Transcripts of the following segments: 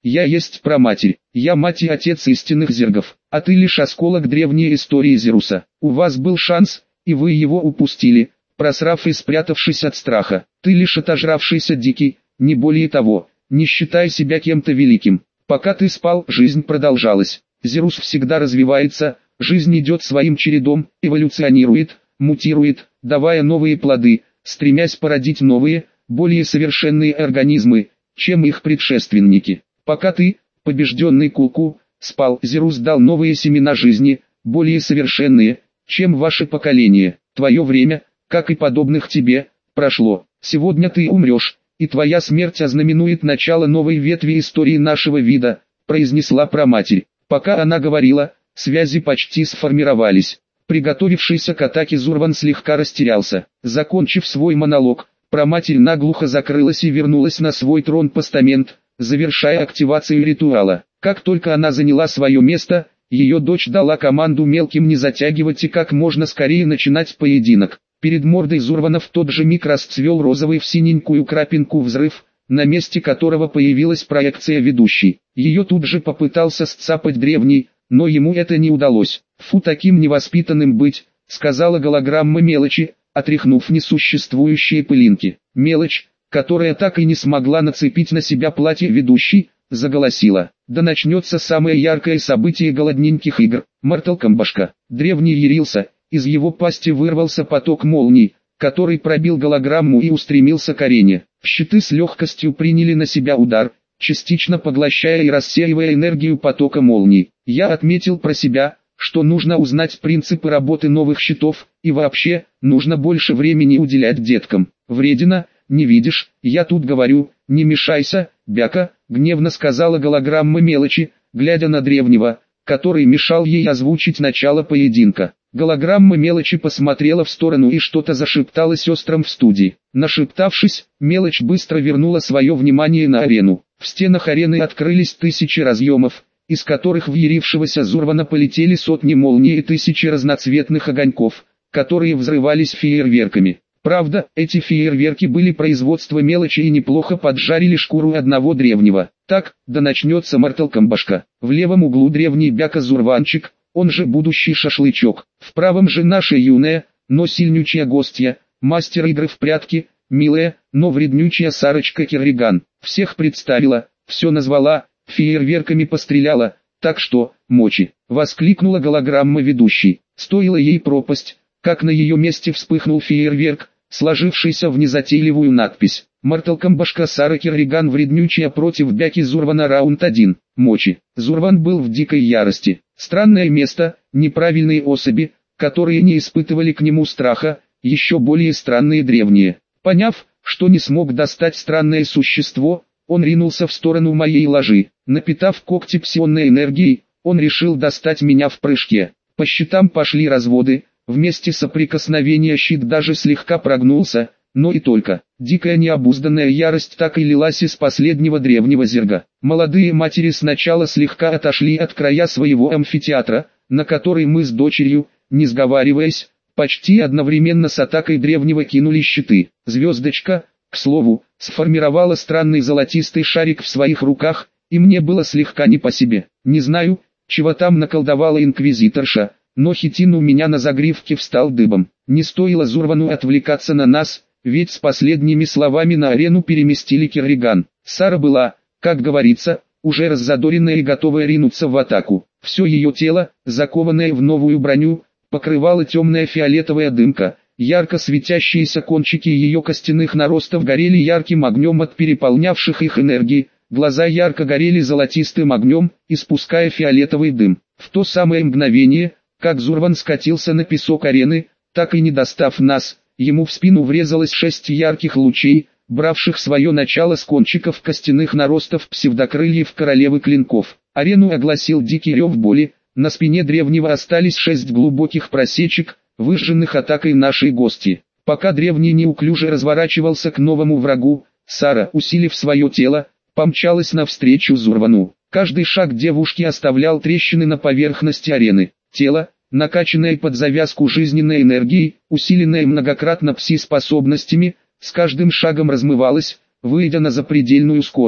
Я есть праматерь, я мать и отец истинных зергов, а ты лишь осколок древней истории Зеруса. У вас был шанс, и вы его упустили, просрав и спрятавшись от страха. Ты лишь отожравшийся дикий, не более того, не считай себя кем-то великим. Пока ты спал, жизнь продолжалась. Зерус всегда развивается, жизнь идет своим чередом, эволюционирует, мутирует, давая новые плоды, стремясь породить новые, более совершенные организмы, чем их предшественники. Пока ты, побежденный Кулку, спал, Зерус дал новые семена жизни, более совершенные, чем ваше поколение. Твое время, как и подобных тебе, прошло. Сегодня ты умрешь, и твоя смерть ознаменует начало новой ветви истории нашего вида, произнесла праматерь. Пока она говорила, связи почти сформировались. Приготовившийся к атаке Зурван слегка растерялся. Закончив свой монолог, праматерь наглухо закрылась и вернулась на свой трон-постамент, завершая активацию ритуала. Как только она заняла свое место, ее дочь дала команду мелким не затягивать и как можно скорее начинать поединок. Перед мордой Зурвана в тот же миг расцвел розовый в синенькую крапинку взрыв, на месте которого появилась проекция ведущей. Ее тут же попытался сцапать древний, но ему это не удалось. «Фу, таким невоспитанным быть», — сказала голограмма мелочи, отряхнув несуществующие пылинки. Мелочь, которая так и не смогла нацепить на себя платье ведущей, заголосила: «Да начнется самое яркое событие голодненьких игр». Mortal Kombat. Древний ярился, из его пасти вырвался поток молний, который пробил голограмму и устремился к арене. Щиты с легкостью приняли на себя удар, частично поглощая и рассеивая энергию потока молний. Я отметил про себя, что нужно узнать принципы работы новых щитов, и вообще, нужно больше времени уделять деткам. Вредина, не видишь, я тут говорю, не мешайся, бяка, гневно сказала голограмма мелочи, глядя на древнего, который мешал ей озвучить начало поединка. Голограмма мелочи посмотрела в сторону и что-то зашептала сестрам в студии. Нашептавшись, мелочь быстро вернула свое внимание на арену. В стенах арены открылись тысячи разъемов, из которых в ярившегося Зурвана полетели сотни молний и тысячи разноцветных огоньков, которые взрывались фейерверками. Правда, эти фейерверки были производства мелочи и неплохо поджарили шкуру одного древнего. Так, да начнется Mortal Kombat. В левом углу древний бяка Зурванчик, он же будущий шашлычок. В правом же наша юная, но сильнючая гостья, мастер игры в прятки, милая, но вреднючая Сарочка Керриган. Всех представила, все назвала, фейерверками постреляла, так что, мочи, воскликнула голограмма ведущей. Стоила ей пропасть, как на ее месте вспыхнул фейерверк, сложившийся в незатейливую надпись: Mortal Kombat Сара Керриган вреднючая против бяки Зурвана раунд 1. Мочи. Зурван был в дикой ярости. Странное место, неправильные особи, которые не испытывали к нему страха, еще более странные древние. Поняв, что не смог достать странное существо, он ринулся в сторону моей ложи. Напитав когти псионной энергией, он решил достать меня в прыжке. По щитам пошли разводы, вместе соприкосновения щит даже слегка прогнулся, но и только. Дикая необузданная ярость так и лилась из последнего древнего зерга. Молодые матери сначала слегка отошли от края своего амфитеатра, на который мы с дочерью, не сговариваясь, почти одновременно с атакой древнего кинули щиты. Звездочка, к слову, сформировала странный золотистый шарик в своих руках, и мне было слегка не по себе. Не знаю, чего там наколдовала инквизиторша, но хитин у меня на загривке встал дыбом. Не стоило Зурвану отвлекаться на нас, ведь с последними словами на арену переместили Керриган. Сара была, как говорится, уже раззадоренная и готовая ринуться в атаку. Все ее тело, закованное в новую броню, покрывала темная фиолетовая дымка. Ярко светящиеся кончики ее костяных наростов горели ярким огнем от переполнявших их энергии. Глаза ярко горели золотистым огнем, испуская фиолетовый дым. В то самое мгновение, как Зурван скатился на песок арены, так и не достав нас, ему в спину врезалось 6 ярких лучей, бравших свое начало с кончиков костяных наростов псевдокрыльев королевы клинков. Арену огласил дикий рев боли, на спине древнего остались 6 глубоких просечек, выжженных атакой нашей гости. Пока древний неуклюже разворачивался к новому врагу, Сара, усилив свое тело, помчалась навстречу Зурвану. Каждый шаг девушки оставлял трещины на поверхности арены. Тело, накачанное под завязку жизненной энергией, усиленное многократно пси-способностями, с каждым шагом размывалось, выйдя на запредельную скорость.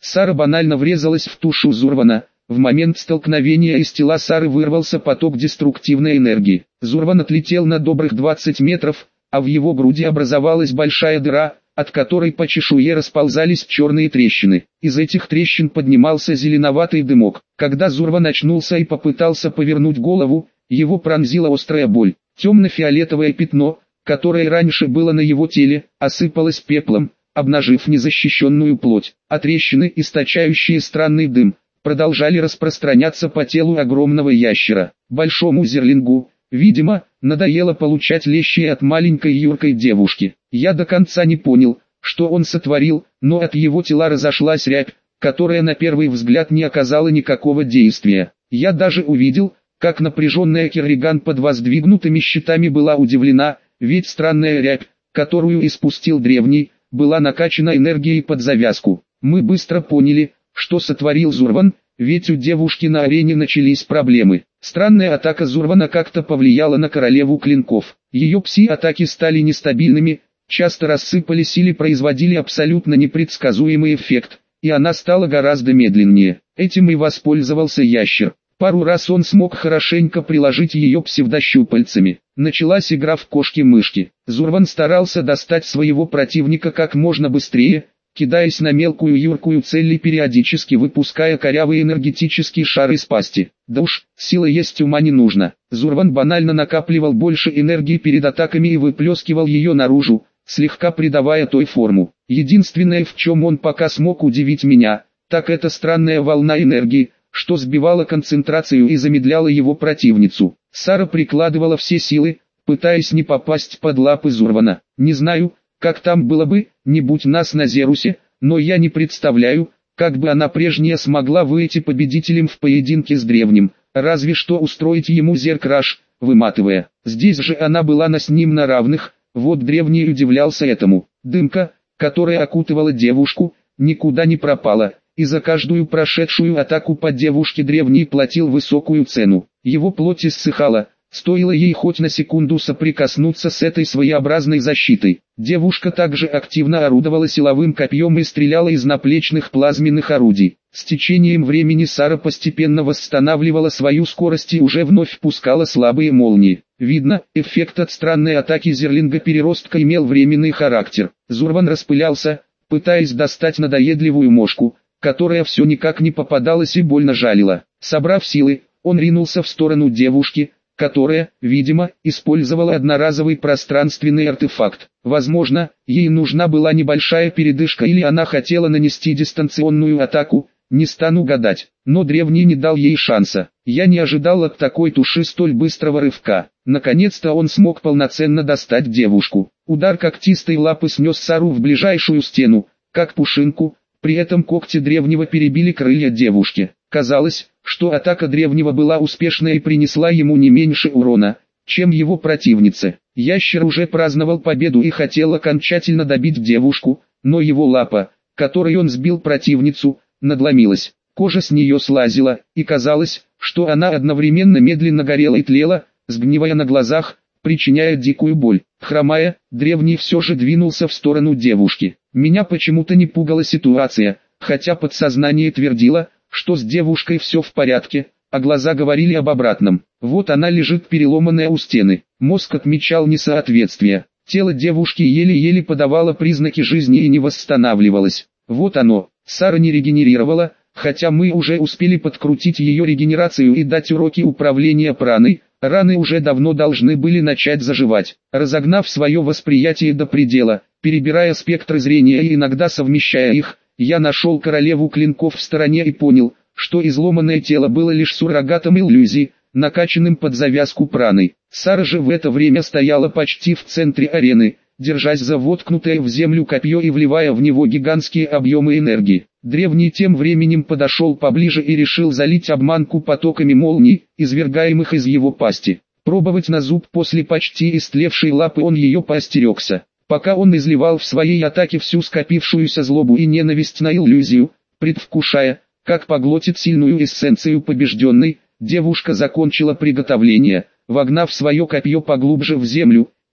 Сара банально врезалась в тушу Зурвана. В момент столкновения из тела Сары вырвался поток деструктивной энергии. Зурван отлетел на добрых 20 метров, а в его груди образовалась большая дыра, от которой по чешуе расползались черные трещины. Из этих трещин поднимался зеленоватый дымок. Когда Зурван очнулся и попытался повернуть голову, его пронзила острая боль. Темно-фиолетовое пятно, которое раньше было на его теле, осыпалось пеплом, обнажив незащищенную плоть. А трещины, источающие странный дым, продолжали распространяться по телу огромного ящера. Большому зерлингу, видимо, надоело получать лещи от маленькой юркой девушки. Я до конца не понял, что он сотворил, но от его тела разошлась рябь, которая на первый взгляд не оказала никакого действия. Я даже увидел, как напряженная Керриган под воздвигнутыми щитами была удивлена, ведь странная рябь, которую испустил древний, была накачана энергией под завязку. Мы быстро поняли, что сотворил Зурван, ведь у девушки на арене начались проблемы. Странная атака Зурвана как-то повлияла на королеву клинков. Ее пси-атаки стали нестабильными, часто рассыпались или производили абсолютно непредсказуемый эффект, и она стала гораздо медленнее. Этим и воспользовался ящер. Пару раз он смог хорошенько приложить ее псевдощупальцами. Началась игра в кошки-мышки. Зурван старался достать своего противника как можно быстрее, кидаясь на мелкую юркую цель и периодически выпуская корявые энергетические шары из пасти. Да уж, силы есть, ума не нужно. Зурван банально накапливал больше энергии перед атаками и выплескивал ее наружу, слегка придавая той форму. Единственное, в чем он пока смог удивить меня, так это странная волна энергии, что сбивала концентрацию и замедляла его противницу. Сара прикладывала все силы, пытаясь не попасть под лапы Зурвана. Не знаю, как там было бы, не будь нас на Зерусе, но я не представляю, как бы она прежняя смогла выйти победителем в поединке с древним, разве что устроить ему зеркраш, выматывая. Здесь же она была с ним на равных, вот древний удивлялся этому. Дымка, которая окутывала девушку, никуда не пропала, и за каждую прошедшую атаку по девушке древний платил высокую цену. Его плоть иссыхала, стоило ей хоть на секунду соприкоснуться с этой своеобразной защитой. Девушка также активно орудовала силовым копьем и стреляла из наплечных плазменных орудий. С течением времени Сара постепенно восстанавливала свою скорость и уже вновь пускала слабые молнии. Видно, эффект от странной атаки зерлинга-переростка имел временный характер. Зурван распылялся, пытаясь достать надоедливую мошку, которая все никак не попадалась и больно жалила. Собрав силы, он ринулся в сторону девушки, которая, видимо, использовала одноразовый пространственный артефакт. Возможно, ей нужна была небольшая передышка или она хотела нанести дистанционную атаку, не стану гадать. Но древний не дал ей шанса. Я не ожидал от такой туши столь быстрого рывка. Наконец-то он смог полноценно достать девушку. Удар когтистой лапы снес Сару в ближайшую стену, как пушинку. При этом когти древнего перебили крылья девушки. Казалось, что атака древнего была успешной и принесла ему не меньше урона, чем его противнице. Ящер уже праздновал победу и хотел окончательно добить девушку, но его лапа, которой он сбил противницу, надломилась. Кожа с нее слазила, и казалось, что она одновременно медленно горела и тлела, сгнивая на глазах, причиняя дикую боль. Хромая, древний все же двинулся в сторону девушки. Меня почему-то не пугала ситуация, хотя подсознание твердило, что с девушкой все в порядке, а глаза говорили об обратном. Вот она лежит переломанная у стены. Мозг отмечал несоответствие. Тело девушки еле-еле подавало признаки жизни и не восстанавливалось. Вот оно. Сара не регенерировала, хотя мы уже успели подкрутить ее регенерацию и дать уроки управления праной. Раны уже давно должны были начать заживать. Разогнав свое восприятие до предела, перебирая спектры зрения и иногда совмещая их, я нашел королеву клинков в стороне и понял, что изломанное тело было лишь суррогатом иллюзии, накачанным под завязку праной. Сара же в это время стояла почти в центре арены, держась за воткнутое в землю копье и вливая в него гигантские объемы энергии. Древний тем временем подошел поближе и решил залить обманку потоками молний, извергаемых из его пасти. Пробовать на зуб после почти истлевшей лапы он ее поостерегся. Пока он изливал в своей атаке всю скопившуюся злобу и ненависть на иллюзию, предвкушая, как поглотит сильную эссенцию побежденной, девушка закончила приготовление, вогнав свое копье поглубже в землю,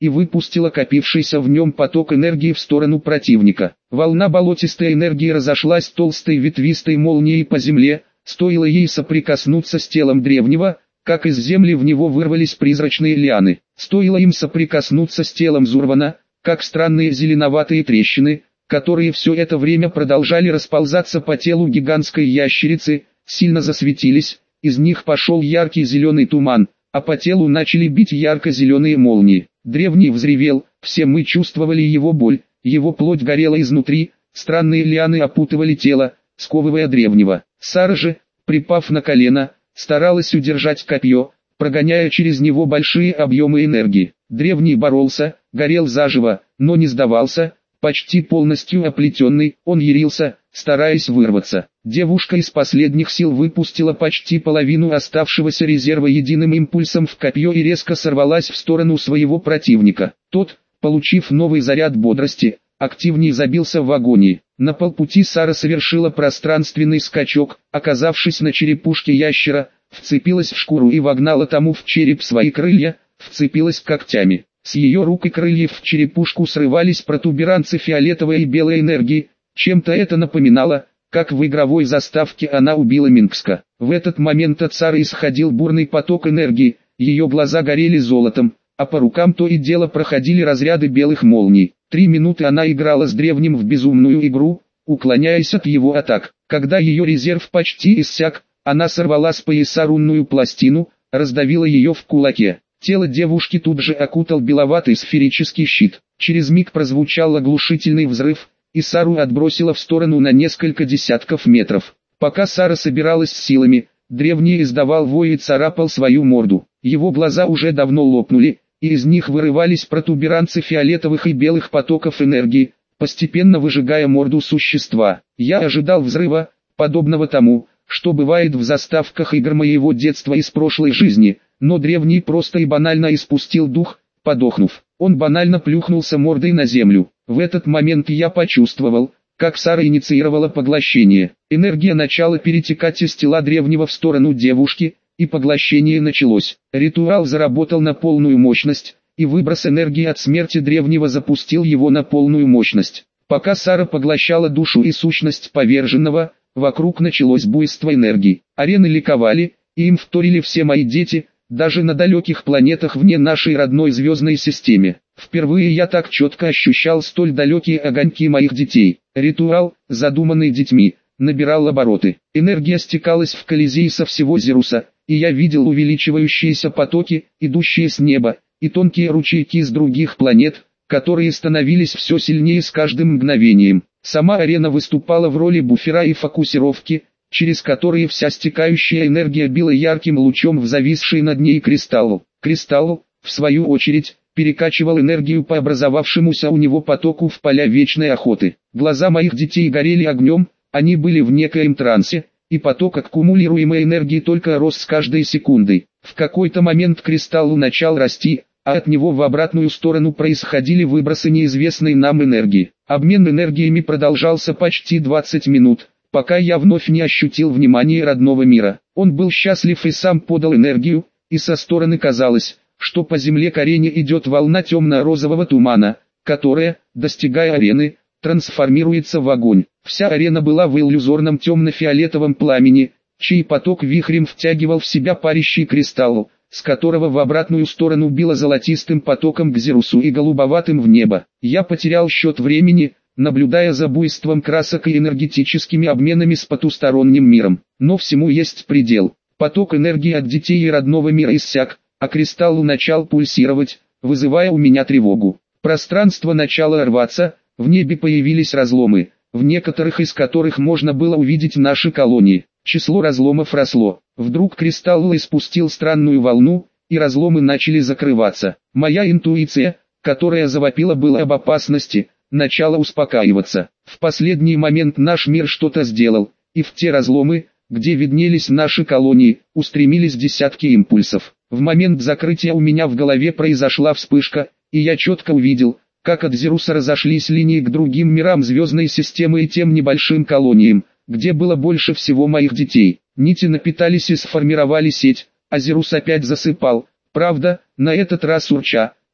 и выпустила копившийся в нем поток энергии в сторону противника. Волна болотистой энергии разошлась толстой ветвистой молнией по земле, стоило ей соприкоснуться с телом древнего, как из земли в него вырвались призрачные лианы. Стоило им соприкоснуться с телом Зурвана, как странные зеленоватые трещины, которые все это время продолжали расползаться по телу гигантской ящерицы, сильно засветились, из них пошел яркий зеленый туман, а по телу начали бить ярко-зеленые молнии. Древний взревел, все мы чувствовали его боль, его плоть горела изнутри, странные лианы опутывали тело, сковывая древнего. Сара же, припав на колено, старалась удержать копье, прогоняя через него большие объемы энергии. Древний боролся, горел заживо, но не сдавался, почти полностью оплетенный, он ярился, стараясь вырваться. Девушка из последних сил выпустила почти половину оставшегося резерва единым импульсом в копье и резко сорвалась в сторону своего противника. Тот, получив новый заряд бодрости, активнее забился в агонии. На полпути Сара совершила пространственный скачок, оказавшись на черепушке ящера, вцепилась в шкуру и вогнала тому в череп свои крылья, вцепилась когтями. С ее рук и крыльев в черепушку срывались протуберанцы фиолетовой и белой энергии, чем-то это напоминало, как в игровой заставке она убила Минкска. В этот момент от Сары исходил бурный поток энергии, ее глаза горели золотом, а по рукам то и дело проходили разряды белых молний. 3 минуты она играла с древним в безумную игру, уклоняясь от его атак. Когда ее резерв почти иссяк, она сорвала с пояса рунную пластину, раздавила ее в кулаке. Тело девушки тут же окутал беловатый сферический щит. Через миг прозвучал оглушительный взрыв, и Сару отбросило в сторону на несколько десятков метров. Пока Сара собиралась с силами, древний издавал вой и царапал свою морду. Его глаза уже давно лопнули, и из них вырывались протуберанцы фиолетовых и белых потоков энергии, постепенно выжигая морду существа. Я ожидал взрыва, подобного тому, что бывает в заставках игр моего детства из прошлой жизни, но древний просто и банально испустил дух, подохнув. Он банально плюхнулся мордой на землю. В этот момент я почувствовал, как Сара инициировала поглощение. Энергия начала перетекать из тела древнего в сторону девушки, и поглощение началось. Ритуал заработал на полную мощность, и выброс энергии от смерти древнего запустил его на полную мощность. Пока Сара поглощала душу и сущность поверженного, вокруг началось буйство энергии. Арены ликовали, и им вторили все мои дети, даже на далеких планетах вне нашей родной звездной системе. Впервые я так четко ощущал столь далекие огоньки моих детей. Ритуал, задуманный детьми, набирал обороты. Энергия стекалась в Колизей со всего Зеруса, и я видел увеличивающиеся потоки, идущие с неба, и тонкие ручейки с других планет, которые становились все сильнее с каждым мгновением. Сама арена выступала в роли буфера и фокусировки, через которые вся стекающая энергия била ярким лучом в зависший над ней кристалл. Кристалл, в свою очередь, перекачивал энергию по образовавшемуся у него потоку в поля вечной охоты. Глаза моих детей горели огнем, они были в некоем трансе, и поток аккумулируемой энергии только рос с каждой секундой. В какой-то момент кристалл начал расти, а от него в обратную сторону происходили выбросы неизвестной нам энергии. Обмен энергиями продолжался почти 20 минут, пока я вновь не ощутил внимания родного мира. Он был счастлив и сам подал энергию, и со стороны казалось, что по земле к арене идет волна темно-розового тумана, которая, достигая арены, трансформируется в огонь. Вся арена была в иллюзорном темно-фиолетовом пламени, чей поток вихрем втягивал в себя парящий кристалл, с которого в обратную сторону било золотистым потоком к Зерусу и голубоватым в небо. Я потерял счет времени, наблюдая за буйством красок и энергетическими обменами с потусторонним миром. Но всему есть предел. Поток энергии от детей и родного мира иссяк, а кристалл начал пульсировать, вызывая у меня тревогу. Пространство начало рваться, в небе появились разломы, в некоторых из которых можно было увидеть наши колонии. Число разломов росло. Вдруг кристалл испустил странную волну, и разломы начали закрываться. Моя интуиция, которая завопила была об опасности, начала успокаиваться. В последний момент наш мир что-то сделал, и в те разломы, где виднелись наши колонии, устремились десятки импульсов. В момент закрытия у меня в голове произошла вспышка, и я четко увидел, как от Зеруса разошлись линии к другим мирам звездной системы и тем небольшим колониям, где было больше всего моих детей. Нити напитались и сформировали сеть, а Зерус опять засыпал, правда, на этот раз урча,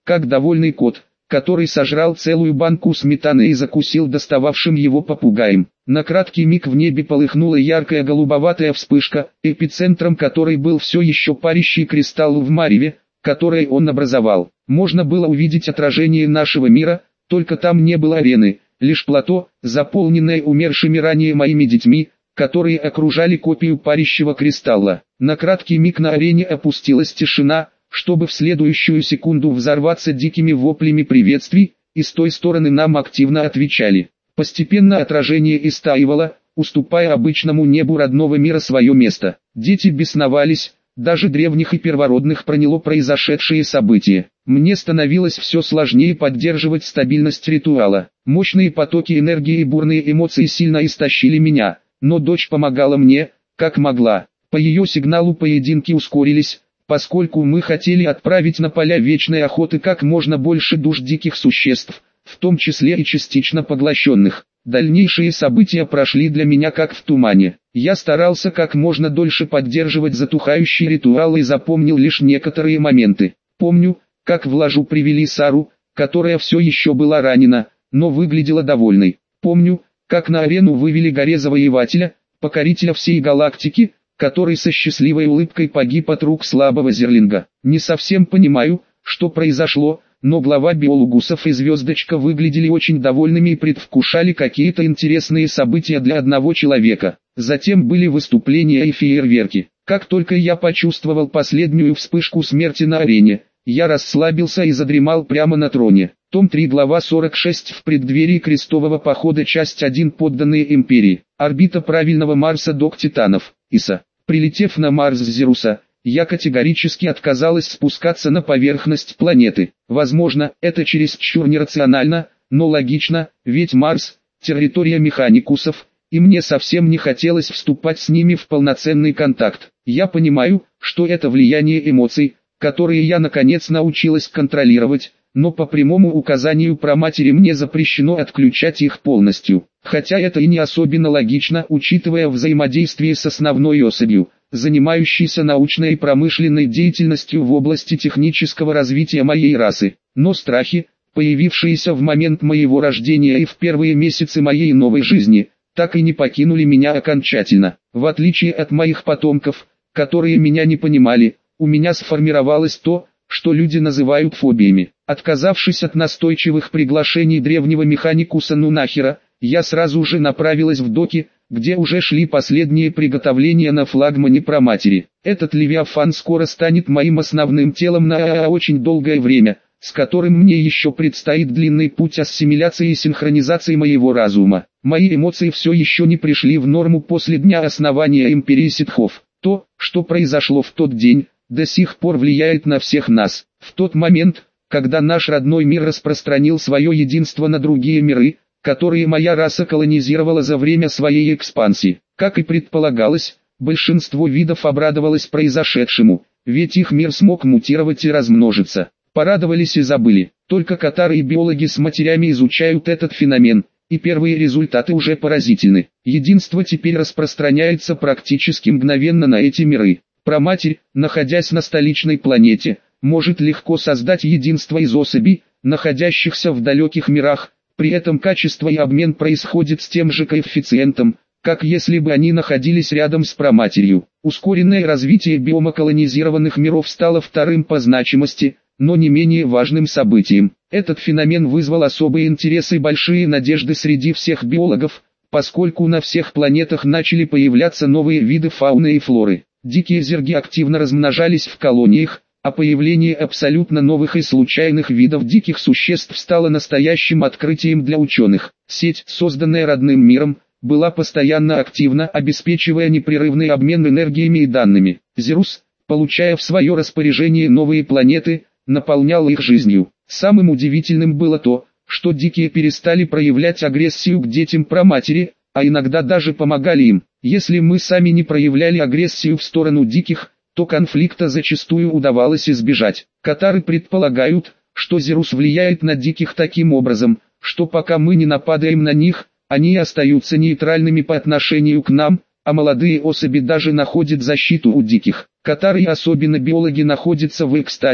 как довольный кот, который сожрал целую банку сметаны и закусил достававшим его попугаем. На краткий миг в небе полыхнула яркая голубоватая вспышка, эпицентром которой был все еще парящий кристалл в мареве, который он образовал. Можно было увидеть отражение нашего мира, только там не было арены, лишь плато, заполненное умершими ранее моими детьми, которые окружали копию парящего кристалла. На краткий миг на арене опустилась тишина, чтобы в следующую секунду взорваться дикими воплями приветствий, и с той стороны нам активно отвечали. Постепенно отражение истаивало, уступая обычному небу родного мира свое место. Дети бесновались, даже древних и первородных проняло произошедшие события. Мне становилось все сложнее поддерживать стабильность ритуала. Мощные потоки энергии и бурные эмоции сильно истощили меня, но дочь помогала мне, как могла. По ее сигналу поединки ускорились, поскольку мы хотели отправить на поля вечной охоты как можно больше душ диких существ, в том числе и частично поглощенных. Дальнейшие события прошли для меня как в тумане. Я старался как можно дольше поддерживать затухающий ритуал и запомнил лишь некоторые моменты. Помню, как в ложу привели Сару, которая все еще была ранена, но выглядела довольной. Помню, как на арену вывели горе-завоевателя, покорителя всей галактики, который со счастливой улыбкой погиб от рук слабого зерлинга. Не совсем понимаю, что произошло, но глава биологусов и Звездочка выглядели очень довольными и предвкушали какие-то интересные события для одного человека. Затем были выступления и фейерверки. Как только я почувствовал последнюю вспышку смерти на арене, я расслабился и задремал прямо на троне. Том 3, глава 46. В преддверии крестового похода, часть 1. Подданные империи. Орбита правильного Марса, док Титанов. Иса. Прилетев на Марс с Зируса, я категорически отказалась спускаться на поверхность планеты. Возможно, это чересчур нерационально, но логично, ведь Марс – территория механикусов, и мне совсем не хотелось вступать с ними в полноценный контакт. Я понимаю, что это влияние эмоций, которые я наконец научилась контролировать, но по прямому указанию праматери мне запрещено отключать их полностью. Хотя это и не особенно логично, учитывая взаимодействие с основной особью, занимающейся научной и промышленной деятельностью в области технического развития моей расы. Но страхи, появившиеся в момент моего рождения и в первые месяцы моей новой жизни, так и не покинули меня окончательно. В отличие от моих потомков, которые меня не понимали, у меня сформировалось то, что люди называют фобиями. Отказавшись от настойчивых приглашений древнего механикуса Нунахера, я сразу же направилась в доки, где уже шли последние приготовления на флагмане праматери. Этот Левиафан скоро станет моим основным телом на очень долгое время, с которым мне еще предстоит длинный путь ассимиляции и синхронизации моего разума. Мои эмоции все еще не пришли в норму после дня основания империи ситхов. То, что произошло в тот день, до сих пор влияет на всех нас. В тот момент, когда наш родной мир распространил свое единство на другие миры, которые моя раса колонизировала за время своей экспансии. Как и предполагалось, большинство видов обрадовалось произошедшему, ведь их мир смог мутировать и размножиться. Порадовались и забыли. Только катары и биологи с матерями изучают этот феномен, и первые результаты уже поразительны. Единство теперь распространяется практически мгновенно на эти миры. Праматерь, находясь на столичной планете, может легко создать единство из особей, находящихся в далеких мирах. При этом качество и обмен происходит с тем же коэффициентом, как если бы они находились рядом с праматерью. Ускоренное развитие биома колонизированных миров стало вторым по значимости, но не менее важным событием. Этот феномен вызвал особый интерес и большие надежды среди всех биологов, поскольку на всех планетах начали появляться новые виды фауны и флоры. Дикие зерги активно размножались в колониях, а появление абсолютно новых и случайных видов диких существ стало настоящим открытием для ученых. Сеть, созданная родным миром, была постоянно активна, обеспечивая непрерывный обмен энергиями и данными. Зирус, получая в свое распоряжение новые планеты, наполнял их жизнью. Самым удивительным было то, что дикие перестали проявлять агрессию к детям праматери, а иногда даже помогали им. Если мы сами не проявляли агрессию в сторону диких, то конфликта зачастую удавалось избежать. Катары предполагают, что Зирус влияет на диких таким образом, что пока мы не нападаем на них, они остаются нейтральными по отношению к нам, а молодые особи даже находят защиту у диких. Катары и особенно биологи находятся в экстазе,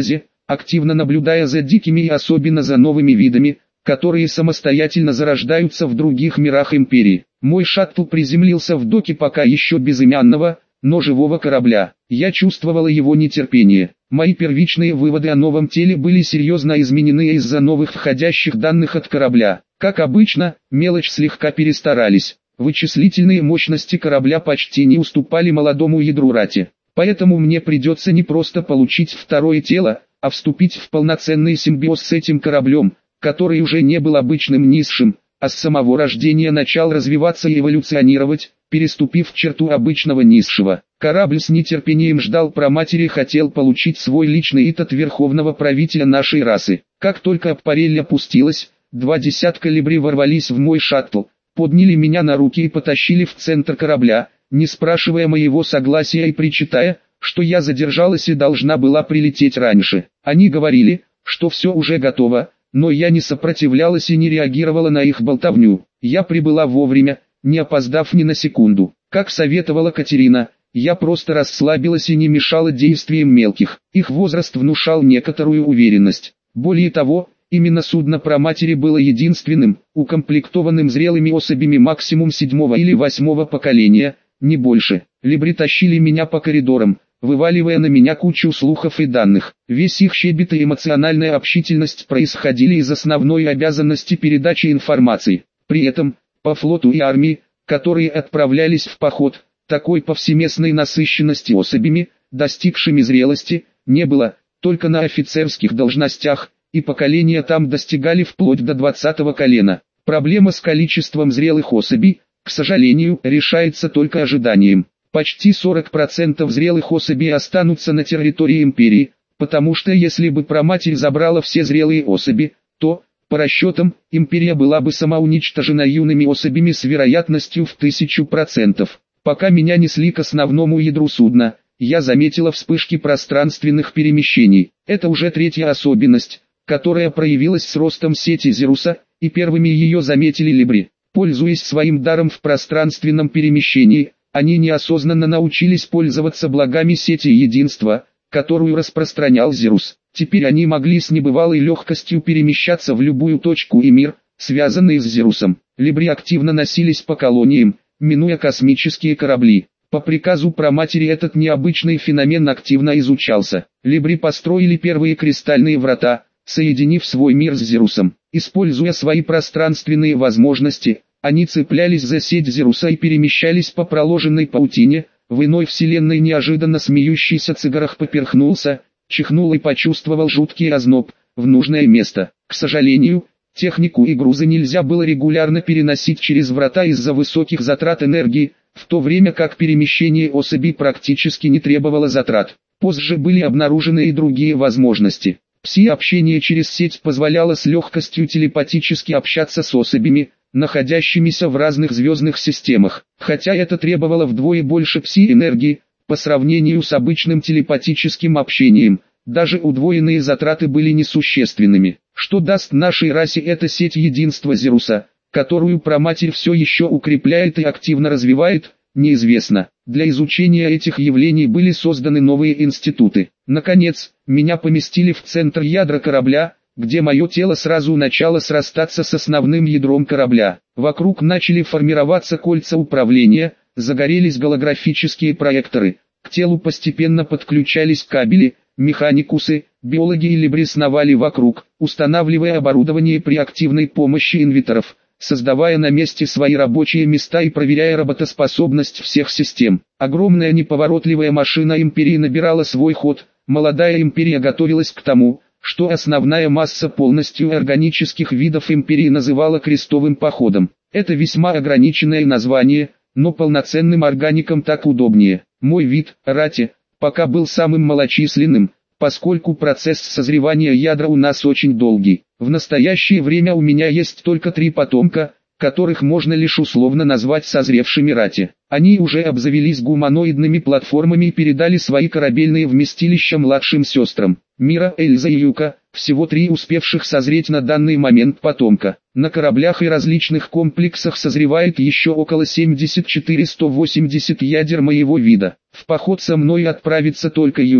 активно наблюдая за дикими и особенно за новыми видами, которые самостоятельно зарождаются в других мирах империи. Мой шаттл приземлился в доке пока еще безымянного, но живого корабля. Я чувствовала его нетерпение. Мои первичные выводы о новом теле были серьезно изменены из-за новых входящих данных от корабля. Как обычно, мелочь слегка перестарались. Вычислительные мощности корабля почти не уступали молодому ядру Рати. Поэтому мне придется не просто получить второе тело, а вступить в полноценный симбиоз с этим кораблем, который уже не был обычным низшим, а с самого рождения начал развиваться и эволюционировать, переступив черту обычного низшего. Корабль с нетерпением ждал праматери и хотел получить свой личный итот верховного правителя нашей расы. Как только аппарель опустилась, 2 десятка либри ворвались в мой шаттл, подняли меня на руки и потащили в центр корабля, не спрашивая моего согласия и причитая, что я задержалась и должна была прилететь раньше. Они говорили, что все уже готово, но я не сопротивлялась и не реагировала на их болтовню. Я прибыла вовремя, не опоздав ни на секунду. Как советовала Катерина, я просто расслабилась и не мешала действиям мелких. Их возраст внушал некоторую уверенность. Более того, именно судно праматери было единственным, укомплектованным зрелыми особями максимум 7 или 8 поколения, не больше. Либри тащили меня по коридорам, вываливая на меня кучу слухов и данных. Весь их щебет и эмоциональная общительность происходили из основной обязанности передачи информации. При этом, по флоту и армии, которые отправлялись в поход, такой повсеместной насыщенности особями, достигшими зрелости, не было, только на офицерских должностях, и поколения там достигали вплоть до 20-го колена. Проблема с количеством зрелых особей, к сожалению, решается только ожиданием. Почти 40% зрелых особей останутся на территории империи, потому что если бы праматерь забрала все зрелые особи, то, по расчетам, империя была бы самоуничтожена юными особями с вероятностью в 1000%. Пока меня несли к основному ядру судна, я заметила вспышки пространственных перемещений. Это уже третья особенность, которая проявилась с ростом сети Зеруса, и первыми ее заметили либри. Пользуясь своим даром в пространственном перемещении, они неосознанно научились пользоваться благами сети единства, которую распространял Зерус. Теперь они могли с небывалой легкостью перемещаться в любую точку и мир, связанный с Зерусом. Либри активно носились по колониям, минуя космические корабли. По приказу праматери этот необычный феномен активно изучался. Либри построили первые кристальные врата, соединив свой мир с Зерусом. Используя свои пространственные возможности, они цеплялись за сеть Зеруса и перемещались по проложенной паутине. В иной вселенной неожиданно смеющийся Цигарах поперхнулся, чихнул и почувствовал жуткий озноб в нужное место. К сожалению, технику и грузы нельзя было регулярно переносить через врата из-за высоких затрат энергии, в то время как перемещение особей практически не требовало затрат. Позже были обнаружены и другие возможности. Пси-общение через сеть позволяло с легкостью телепатически общаться с особями, находящимися в разных звездных системах, хотя это требовало вдвое больше пси-энергии, по сравнению с обычным телепатическим общением, даже удвоенные затраты были несущественными. Что даст нашей расе эта сеть единства Зеруса, которую праматерь все еще укрепляет и активно развивает, неизвестно. Для изучения этих явлений были созданы новые институты. Наконец, меня поместили в центр ядра корабля, где мое тело сразу начало срастаться с основным ядром корабля. Вокруг начали формироваться кольца управления, загорелись голографические проекторы, к телу постепенно подключались кабели, механикусы, биологи и либри сновали вокруг, устанавливая оборудование при активной помощи инвиторов, создавая на месте свои рабочие места и проверяя работоспособность всех систем. Огромная неповоротливая машина империи набирала свой ход, молодая империя готовилась к тому, что основная масса полностью органических видов империи называла крестовым походом. Это весьма ограниченное название, но полноценным органикам так удобнее. Мой вид, Рати, пока был самым малочисленным, поскольку процесс созревания ядра у нас очень долгий. В настоящее время у меня есть только 3 потомка, которых можно лишь условно назвать созревшими Рати. Они уже обзавелись гуманоидными платформами и передали свои корабельные вместилища младшим сестрам. Мира, Эльза и Юка, всего 3 успевших созреть на данный момент потомка. На кораблях и различных комплексах созревает еще около 74-180 ядер моего вида. В поход со мной отправится только Юка,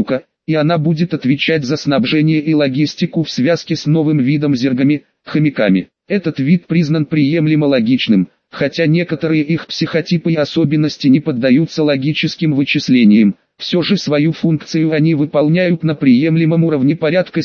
и она будет отвечать за снабжение и логистику в связке с новым видом зергами, хомяками. Этот вид признан приемлемо логичным, хотя некоторые их психотипы и особенности не поддаются логическим вычислениям, все же свою функцию они выполняют на приемлемом уровне порядка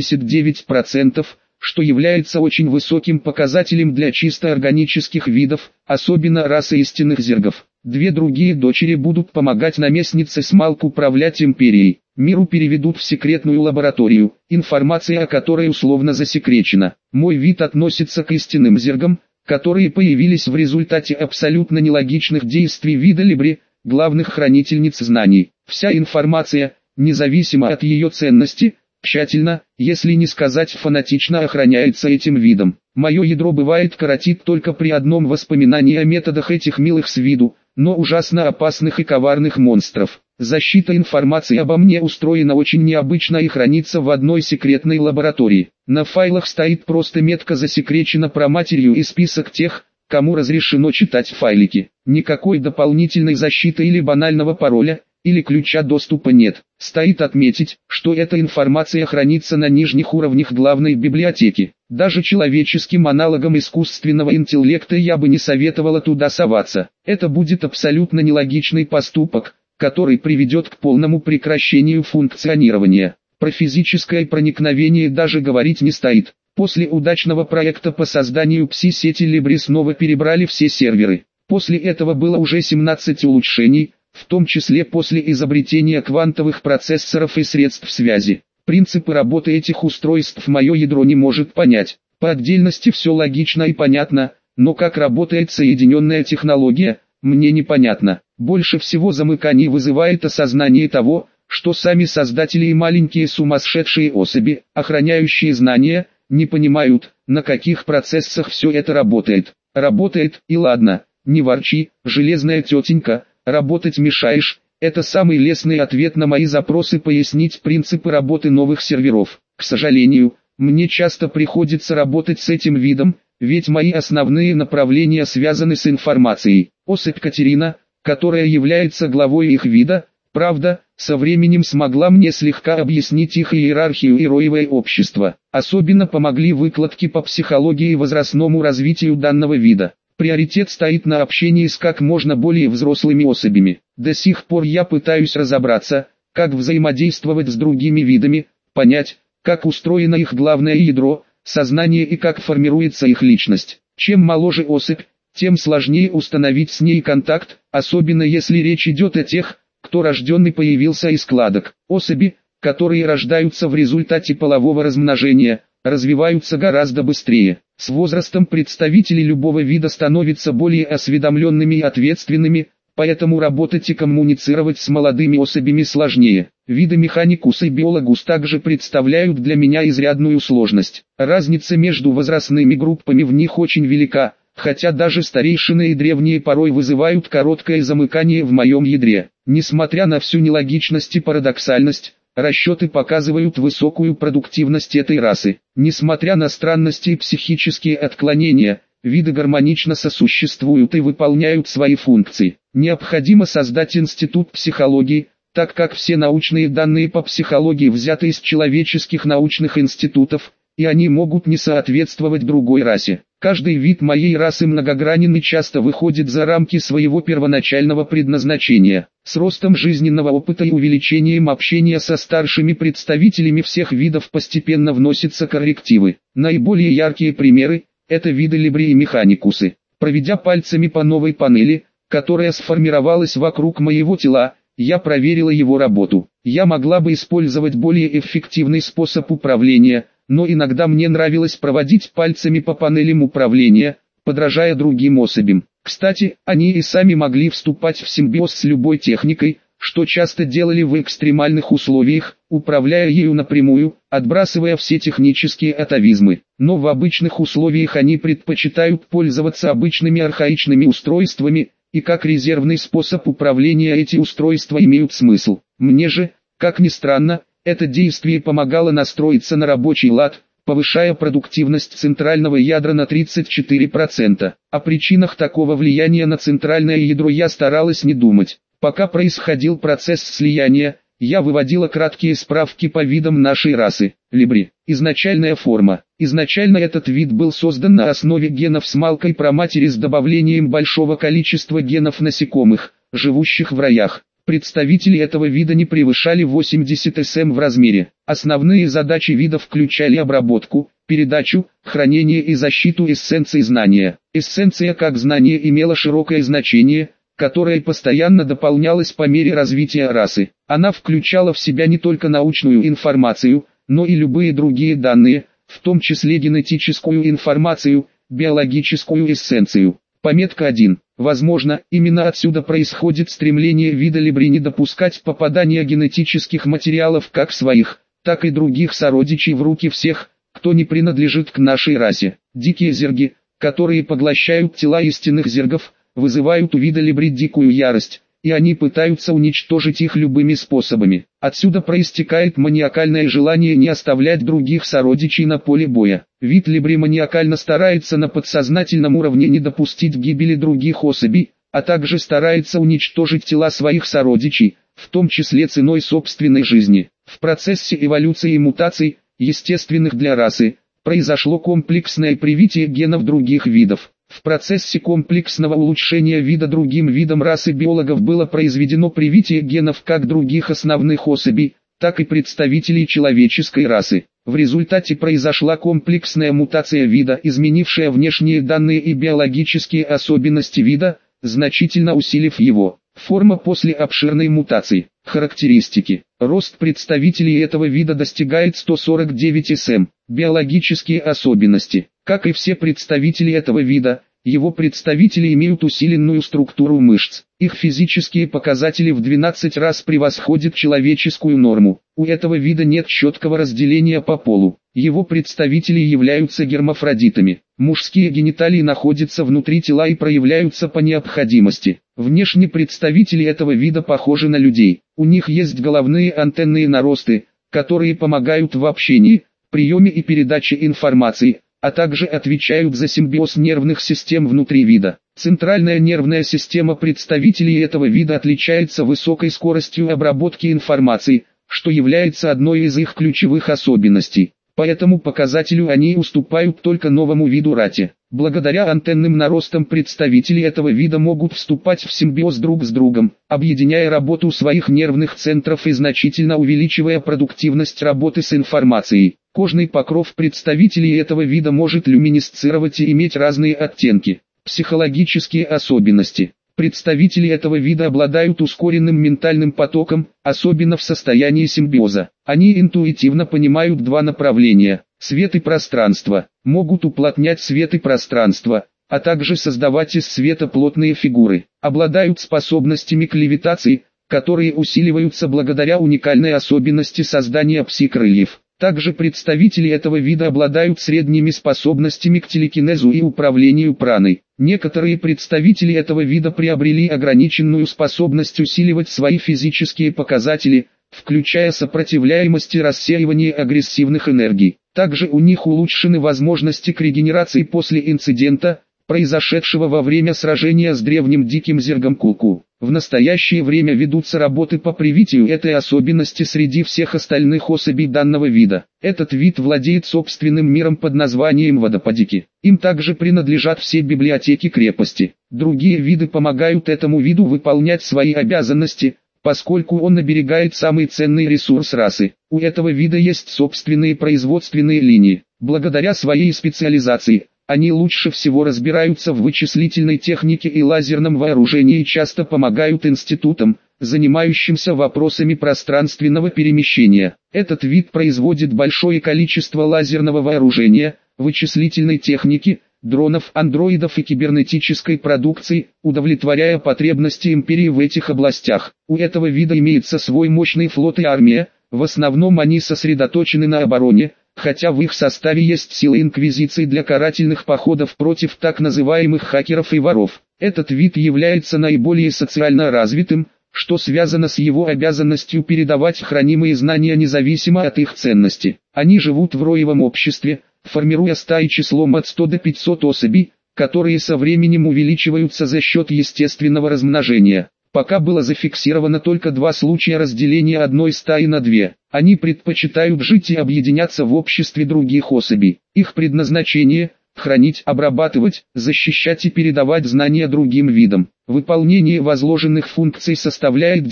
79%, что является очень высоким показателем для чисто органических видов, особенно расы истинных зергов. Две другие дочери будут помогать наместнице Смалк управлять империей. Миру переведут в секретную лабораторию, информация о которой условно засекречена. Мой вид относится к истинным зергам, которые появились в результате абсолютно нелогичных действий вида Либри, главных хранительниц знаний. Вся информация, независимо от ее ценности, тщательно, если не сказать фанатично охраняется этим видом. Мое ядро бывает коротит только при одном воспоминании о методах этих милых с виду, но ужасно опасных и коварных монстров. Защита информации обо мне устроена очень необычно и хранится в одной секретной лаборатории. На файлах стоит просто метка засекречена проматерью и список тех, кому разрешено читать файлики. Никакой дополнительной защиты или банального пароля, или ключа доступа нет. Стоит отметить, что эта информация хранится на нижних уровнях главной библиотеки. Даже человеческим аналогам искусственного интеллекта я бы не советовала туда соваться. Это будет абсолютно нелогичный поступок, который приведет к полному прекращению функционирования. Про физическое проникновение даже говорить не стоит. После удачного проекта по созданию пси-сети Libri снова перебрали все серверы. После этого было уже 17 улучшений, в том числе после изобретения квантовых процессоров и средств связи. Принципы работы этих устройств мое ядро не может понять. По отдельности все логично и понятно, но как работает соединенная технология, мне непонятно. Больше всего замыканий вызывает осознание того, что сами создатели и маленькие сумасшедшие особи, охраняющие знания, не понимают, на каких процессах все это работает. Работает, и ладно, не ворчи, железная тетенька, работать мешаешь. Это самый лестный ответ на мои запросы пояснить принципы работы новых серверов. К сожалению, мне часто приходится работать с этим видом, ведь мои основные направления связаны с информацией. Особь Катерина, которая является главой их вида, правда, со временем смогла мне слегка объяснить их иерархию и роевое общество. Особенно помогли выкладки по психологии и возрастному развитию данного вида. Приоритет стоит на общении с как можно более взрослыми особями. До сих пор я пытаюсь разобраться, как взаимодействовать с другими видами, понять, как устроено их главное ядро, сознание и как формируется их личность. Чем моложе особь, тем сложнее установить с ней контакт, особенно если речь идет о тех, кто рожденный появился из складок. Особи, которые рождаются в результате полового размножения, развиваются гораздо быстрее. С возрастом представители любого вида становятся более осведомленными и ответственными, поэтому работать и коммуницировать с молодыми особями сложнее. Виды механикус и биологус также представляют для меня изрядную сложность. Разница между возрастными группами в них очень велика, хотя даже старейшины и древние порой вызывают короткое замыкание в моем ядре. Несмотря на всю нелогичность и парадоксальность, расчеты показывают высокую продуктивность этой расы. Несмотря на странности и психические отклонения, виды гармонично сосуществуют и выполняют свои функции. Необходимо создать институт психологии, так как все научные данные по психологии взяты из человеческих научных институтов, и они могут не соответствовать другой расе. Каждый вид моей расы многогранен и часто выходит за рамки своего первоначального предназначения. С ростом жизненного опыта и увеличением общения со старшими представителями всех видов постепенно вносятся коррективы. Наиболее яркие примеры – это виды Libri и механикусы. Проведя пальцами по новой панели, которая сформировалась вокруг моего тела, я проверила его работу. Я могла бы использовать более эффективный способ управления, но иногда мне нравилось проводить пальцами по панелям управления, подражая другим особям. Кстати, они и сами могли вступать в симбиоз с любой техникой, что часто делали в экстремальных условиях, управляя ею напрямую, отбрасывая все технические атовизмы. Но в обычных условиях они предпочитают пользоваться обычными архаичными устройствами, и как резервный способ управления эти устройства имеют смысл. Мне же, как ни странно, это действие помогало настроиться на рабочий лад, повышая продуктивность центрального ядра на 34%. О причинах такого влияния на центральное ядро я старалась не думать. Пока происходил процесс слияния, Я выводила краткие справки по видам нашей расы. Либри. Изначальная форма. Изначально этот вид был создан на основе генов с малкой праматери с добавлением большого количества генов насекомых, живущих в раях. Представители этого вида не превышали 80 см в размере. Основные задачи вида включали обработку, передачу, хранение и защиту эссенций знания. Эссенция как знание имела широкое значение, которое постоянно дополнялось по мере развития расы. Она включала в себя не только научную информацию, но и любые другие данные, в том числе генетическую информацию, биологическую эссенцию. Пометка 1. Возможно, именно отсюда происходит стремление вида Либри не допускать попадания генетических материалов как своих, так и других сородичей в руки всех, кто не принадлежит к нашей расе. Дикие зерги, которые поглощают тела истинных зергов, вызывают у вида Либри дикую ярость, и они пытаются уничтожить их любыми способами. Отсюда проистекает маниакальное желание не оставлять других сородичей на поле боя. Вид Либри маниакально старается на подсознательном уровне не допустить гибели других особей, а также старается уничтожить тела своих сородичей, в том числе ценой собственной жизни. В процессе эволюции и мутаций, естественных для расы, произошло комплексное привитие генов других видов. В процессе комплексного улучшения вида другим видам расы биологов было произведено привитие генов как других основных особей, так и представителей человеческой расы. В результате произошла комплексная мутация вида, изменившая внешние данные и биологические особенности вида, значительно усилив его. Форма после обширной мутации. Характеристики. Рост представителей этого вида достигает 149 см. Биологические особенности. Как и все представители этого вида, его представители имеют усиленную структуру мышц. Их физические показатели в 12 раз превосходят человеческую норму. У этого вида нет четкого разделения по полу. Его представители являются гермафродитами. Мужские гениталии находятся внутри тела и проявляются по необходимости. Внешне представители этого вида похожи на людей. У них есть головные антенные наросты, которые помогают в общении, приеме и передаче информации, а также отвечают за симбиоз нервных систем внутри вида. Центральная нервная система представителей этого вида отличается высокой скоростью обработки информации, что является одной из их ключевых особенностей. По этому показателю они уступают только новому виду рате. Благодаря антенным наростам представители этого вида могут вступать в симбиоз друг с другом, объединяя работу своих нервных центров и значительно увеличивая продуктивность работы с информацией. Кожный покров представителей этого вида может люминесцировать и иметь разные оттенки. Психологические особенности. Представители этого вида обладают ускоренным ментальным потоком, особенно в состоянии симбиоза. Они интуитивно понимают два направления – свет и пространство, могут уплотнять свет и пространство, а также создавать из света плотные фигуры. Обладают способностями к левитации, которые усиливаются благодаря уникальной особенности создания пси-крыльев. Также представители этого вида обладают средними способностями к телекинезу и управлению праной. Некоторые представители этого вида приобрели ограниченную способность усиливать свои физические показатели, включая сопротивляемость и рассеивание агрессивных энергий. Также у них улучшены возможности к регенерации после инцидента, произошедшего во время сражения с древним диким зергом Кулку. В настоящее время ведутся работы по привитию этой особенности среди всех остальных особей данного вида. Этот вид владеет собственным миром под названием водопадики. Им также принадлежат все библиотеки крепости. Другие виды помогают этому виду выполнять свои обязанности, поскольку он оберегает самый ценный ресурс расы. У этого вида есть собственные производственные линии. Благодаря своей специализации, они лучше всего разбираются в вычислительной технике и лазерном вооружении и часто помогают институтам, занимающимся вопросами пространственного перемещения. Этот вид производит большое количество лазерного вооружения, вычислительной техники, дронов, андроидов и кибернетической продукции, удовлетворяя потребности империи в этих областях. У этого вида имеется свой мощный флот и армия, в основном они сосредоточены на обороне, хотя в их составе есть силы инквизиции для карательных походов против так называемых хакеров и воров. Этот вид является наиболее социально развитым, что связано с его обязанностью передавать хранимые знания независимо от их ценности. Они живут в роевом обществе, формируя стаи числом от 100 до 500 особей, которые со временем увеличиваются за счет естественного размножения. Пока было зафиксировано только 2 случая разделения одной стаи на 2. Они предпочитают жить и объединяться в обществе других особей. Их предназначение – хранить, обрабатывать, защищать и передавать знания другим видам. Выполнение возложенных функций составляет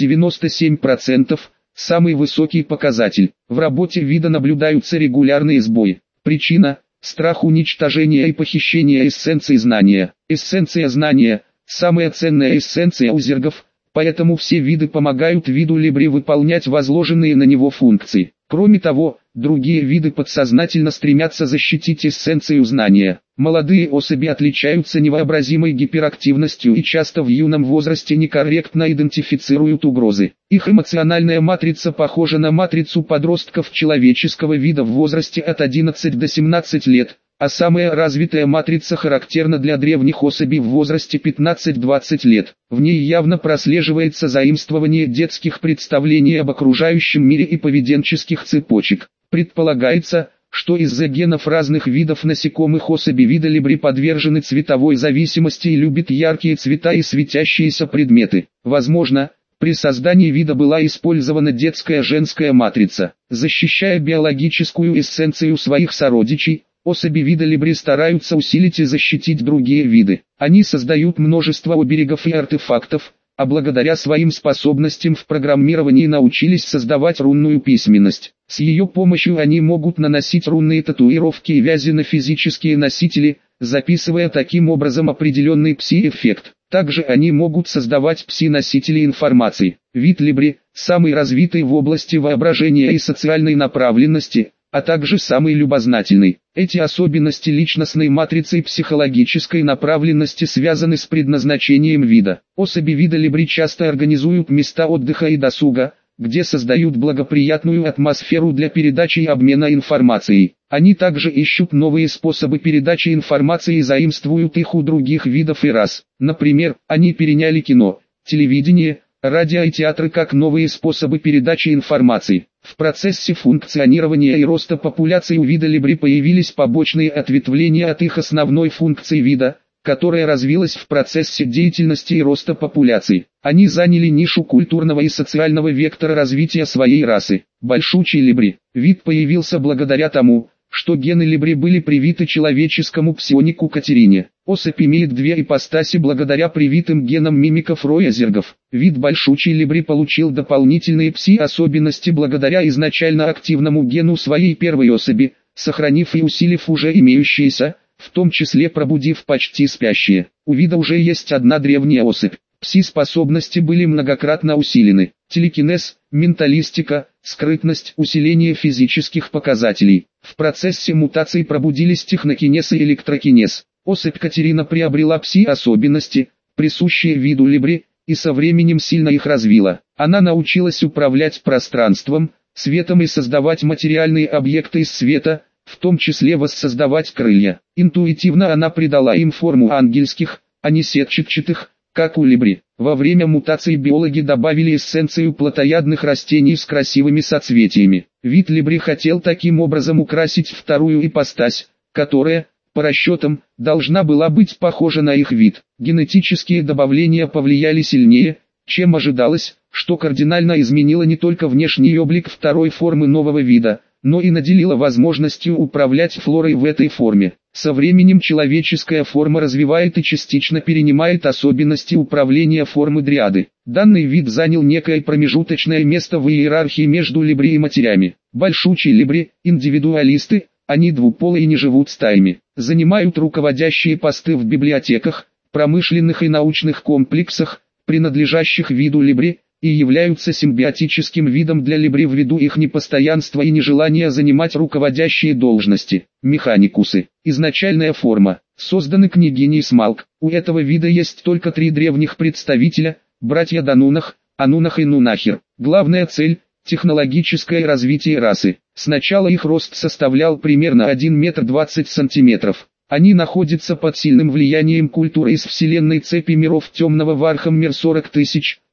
97%, самый высокий показатель. В работе вида наблюдаются регулярные сбои. Причина – страх уничтожения и похищения эссенции знания. Эссенция знания – самая ценная эссенция у зергов, поэтому все виды помогают виду Либри выполнять возложенные на него функции. Кроме того, другие виды подсознательно стремятся защитить эссенцию знания. Молодые особи отличаются невообразимой гиперактивностью и часто в юном возрасте некорректно идентифицируют угрозы. Их эмоциональная матрица похожа на матрицу подростков человеческого вида в возрасте от 11 до 17 лет, а самая развитая матрица характерна для древних особей в возрасте 15-20 лет. В ней явно прослеживается заимствование детских представлений об окружающем мире и поведенческих цепочек. Предполагается, что из-за генов разных видов насекомых особи вида Либри подвержены цветовой зависимости и любят яркие цвета и светящиеся предметы. Возможно, при создании вида была использована детская женская матрица. Защищая биологическую эссенцию своих сородичей, особи вида Либри стараются усилить и защитить другие виды. Они создают множество оберегов и артефактов, а благодаря своим способностям в программировании научились создавать рунную письменность. С ее помощью они могут наносить рунные татуировки и вязи на физические носители, записывая таким образом определенный пси-эффект. Также они могут создавать пси-носители информации. Вид Либри – самый развитый в области воображения и социальной направленности, а также самый любознательный. Эти особенности личностной матрицы и психологической направленности связаны с предназначением вида. Особи вида Либри часто организуют места отдыха и досуга, где создают благоприятную атмосферу для передачи и обмена информацией. Они также ищут новые способы передачи информации и заимствуют их у других видов и рас. Например, они переняли кино, телевидение, радио и театры как новые способы передачи информации. В процессе функционирования и роста популяции у вида Либри появились побочные ответвления от их основной функции вида, которая развилась в процессе деятельности и роста популяции. Они заняли нишу культурного и социального вектора развития своей расы. Большучий Либри. Вид появился благодаря тому, что гены Либри были привиты человеческому псионику Катерине. Особь имеет 2 ипостаси благодаря привитым генам мимиков роя зергов. Вид Большучий Либри получил дополнительные пси-особенности благодаря изначально активному гену своей первой особи, сохранив и усилив уже имеющиеся, в том числе пробудив почти спящие. У вида уже есть одна древняя особь. Пси-способности были многократно усилены. Телекинез, менталистика, скрытность, усиление физических показателей. В процессе мутаций пробудились технокинез и электрокинез. Особь Катерина приобрела пси-особенности, присущие виду Либри, и со временем сильно их развила. Она научилась управлять пространством, светом и создавать материальные объекты из света, в том числе воссоздавать крылья. Интуитивно она придала им форму ангельских, а не сетчатых, как у Либри. Во время мутаций биологи добавили эссенцию плотоядных растений с красивыми соцветиями. Вид Либри хотел таким образом украсить вторую ипостась, которая, по расчетам, должна была быть похожа на их вид. Генетические добавления повлияли сильнее, чем ожидалось, что кардинально изменило не только внешний облик второй формы нового вида, но и наделило возможностью управлять флорой в этой форме. Со временем человеческая форма развивает и частично перенимает особенности управления формы дриады. Данный вид занял некое промежуточное место в иерархии между Либри и матерями. Большучие Либри – индивидуалисты, они двуполые и не живут стаями. Занимают руководящие посты в библиотеках, промышленных и научных комплексах, принадлежащих виду Либри, и являются симбиотическим видом для Либри ввиду их непостоянства и нежелания занимать руководящие должности. Механикусы. Изначальная форма. Созданы княгиней Смалк. У этого вида есть только 3 древних представителя, братья Данунах, Анунах и Нунахир. Главная цель – технологическое развитие расы. Сначала их рост составлял примерно 1 метр 20 сантиметров. Они находятся под сильным влиянием культуры из вселенной цепи миров темного Вархаммер 40 000,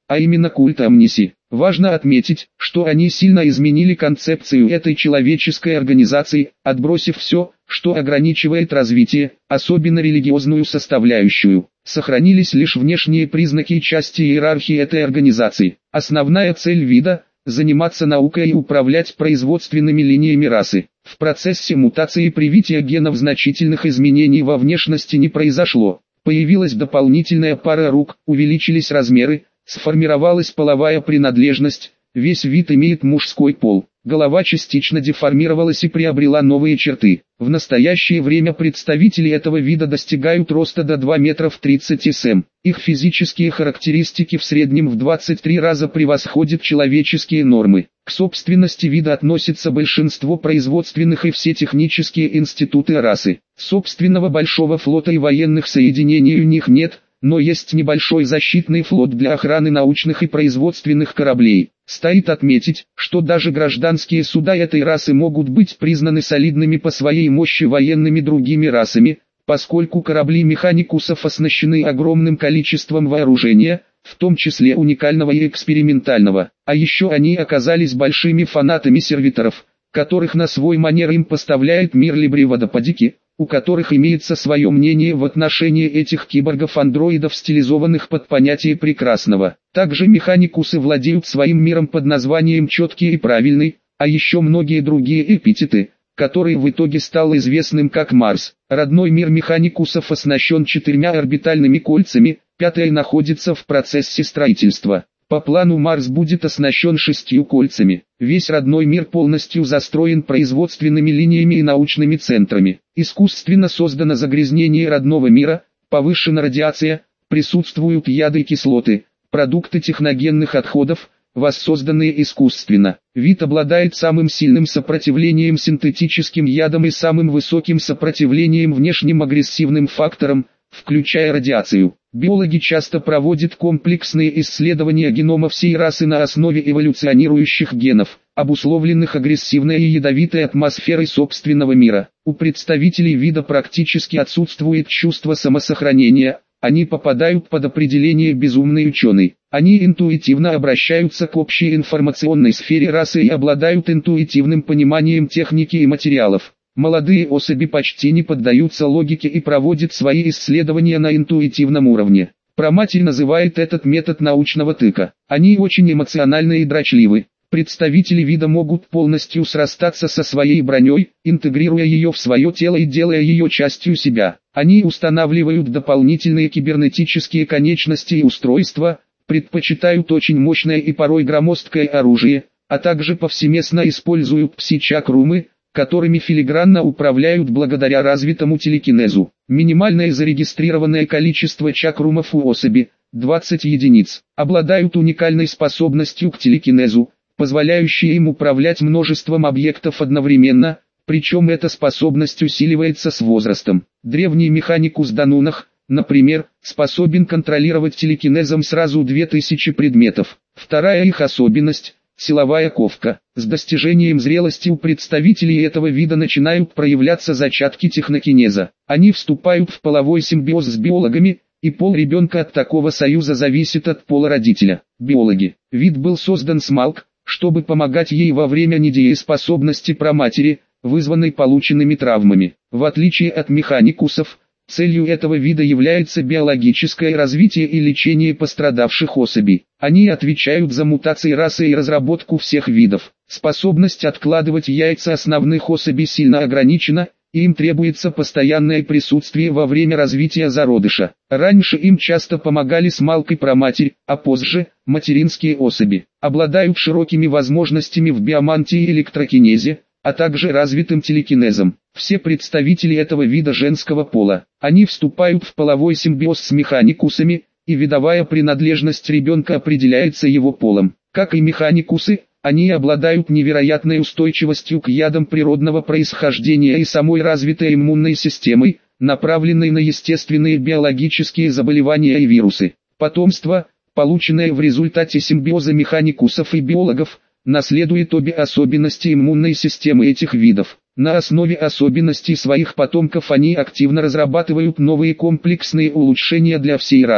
а именно культа Амниси. Важно отметить, что они сильно изменили концепцию этой человеческой организации, отбросив все, что ограничивает развитие, особенно религиозную составляющую. Сохранились лишь внешние признаки и части иерархии этой организации. Основная цель вида – заниматься наукой и управлять производственными линиями расы. В процессе мутации и привития генов значительных изменений во внешности не произошло. Появилась дополнительная пара рук, увеличились размеры, сформировалась половая принадлежность, весь вид имеет мужской пол. Голова частично деформировалась и приобрела новые черты. В настоящее время представители этого вида достигают роста до 2 метров 30 см. Их физические характеристики в среднем в 23 раза превосходят человеческие нормы. К собственности вида относится большинство производственных и все технические институты расы. Собственного большого флота и военных соединений у них нет, но есть небольшой защитный флот для охраны научных и производственных кораблей. Стоит отметить, что даже гражданские суда этой расы могут быть признаны солидными по своей мощи военными другими расами, поскольку корабли механикусов оснащены огромным количеством вооружения, в том числе уникального и экспериментального. А еще они оказались большими фанатами сервиторов, которых на свой манер им поставляет мир Либри-водопадики, у которых имеется свое мнение в отношении этих киборгов-андроидов, стилизованных под понятие прекрасного. Также механикусы владеют своим миром под названием четкий и правильный, а еще многие другие эпитеты, который в итоге стал известным как Марс. Родной мир механикусов оснащен 4 орбитальными кольцами, 5-е находится в процессе строительства. По плану Марс будет оснащен 6 кольцами. Весь родной мир полностью застроен производственными линиями и научными центрами. Искусственно создано загрязнение родного мира, повышена радиация, присутствуют яды и кислоты, продукты техногенных отходов, воссозданные искусственно. Вид обладает самым сильным сопротивлением синтетическим ядам и самым высоким сопротивлением внешним агрессивным факторам, включая радиацию. Биологи часто проводят комплексные исследования генома всей расы на основе эволюционирующих генов, обусловленных агрессивной и ядовитой атмосферой собственного мира. У представителей вида практически отсутствует чувство самосохранения, они попадают под определение «безумный ученый». Они интуитивно обращаются к общей информационной сфере расы и обладают интуитивным пониманием техники и материалов. Молодые особи почти не поддаются логике и проводят свои исследования на интуитивном уровне. Проматерь называет этот метод научного тыка. Они очень эмоциональны и дрочливы. Представители вида могут полностью срастаться со своей броней, интегрируя ее в свое тело и делая ее частью себя. Они устанавливают дополнительные кибернетические конечности и устройства, предпочитают очень мощное и порой громоздкое оружие, а также повсеместно используют пси-чакрумы, которыми филигранно управляют благодаря развитому телекинезу. Минимальное зарегистрированное количество чакрумов у особи – 20 единиц. Обладают уникальной способностью к телекинезу, позволяющей им управлять множеством объектов одновременно, причем эта способность усиливается с возрастом. Древний механикус Данунах, например, способен контролировать телекинезом сразу 2000 предметов. Вторая их особенность – силовая ковка. С достижением зрелости у представителей этого вида начинают проявляться зачатки технокинеза. Они вступают в половой симбиоз с биологами, и пол ребенка от такого союза зависит от пола родителя. Биологи. Вид был создан с Малк, чтобы помогать ей во время недееспособности проматери, вызванной полученными травмами. В отличие от механикусов, целью этого вида является биологическое развитие и лечение пострадавших особей. Они отвечают за мутации расы и разработку всех видов. Способность откладывать яйца основных особей сильно ограничена, и им требуется постоянное присутствие во время развития зародыша. Раньше им часто помогали смалк и проматерь, а позже – материнские особи. Обладают широкими возможностями в биомантии и электрокинезе, а также развитым телекинезом. Все представители этого вида женского пола. Они вступают в половой симбиоз с механикусами, и видовая принадлежность ребенка определяется его полом. Как и механикусы, они обладают невероятной устойчивостью к ядам природного происхождения и самой развитой иммунной системой, направленной на естественные биологические заболевания и вирусы. Потомство, полученное в результате симбиоза механикусов и биологов, наследует обе особенности иммунной системы этих видов. На основе особенностей своих потомков они активно разрабатывают новые комплексные улучшения для всей расы.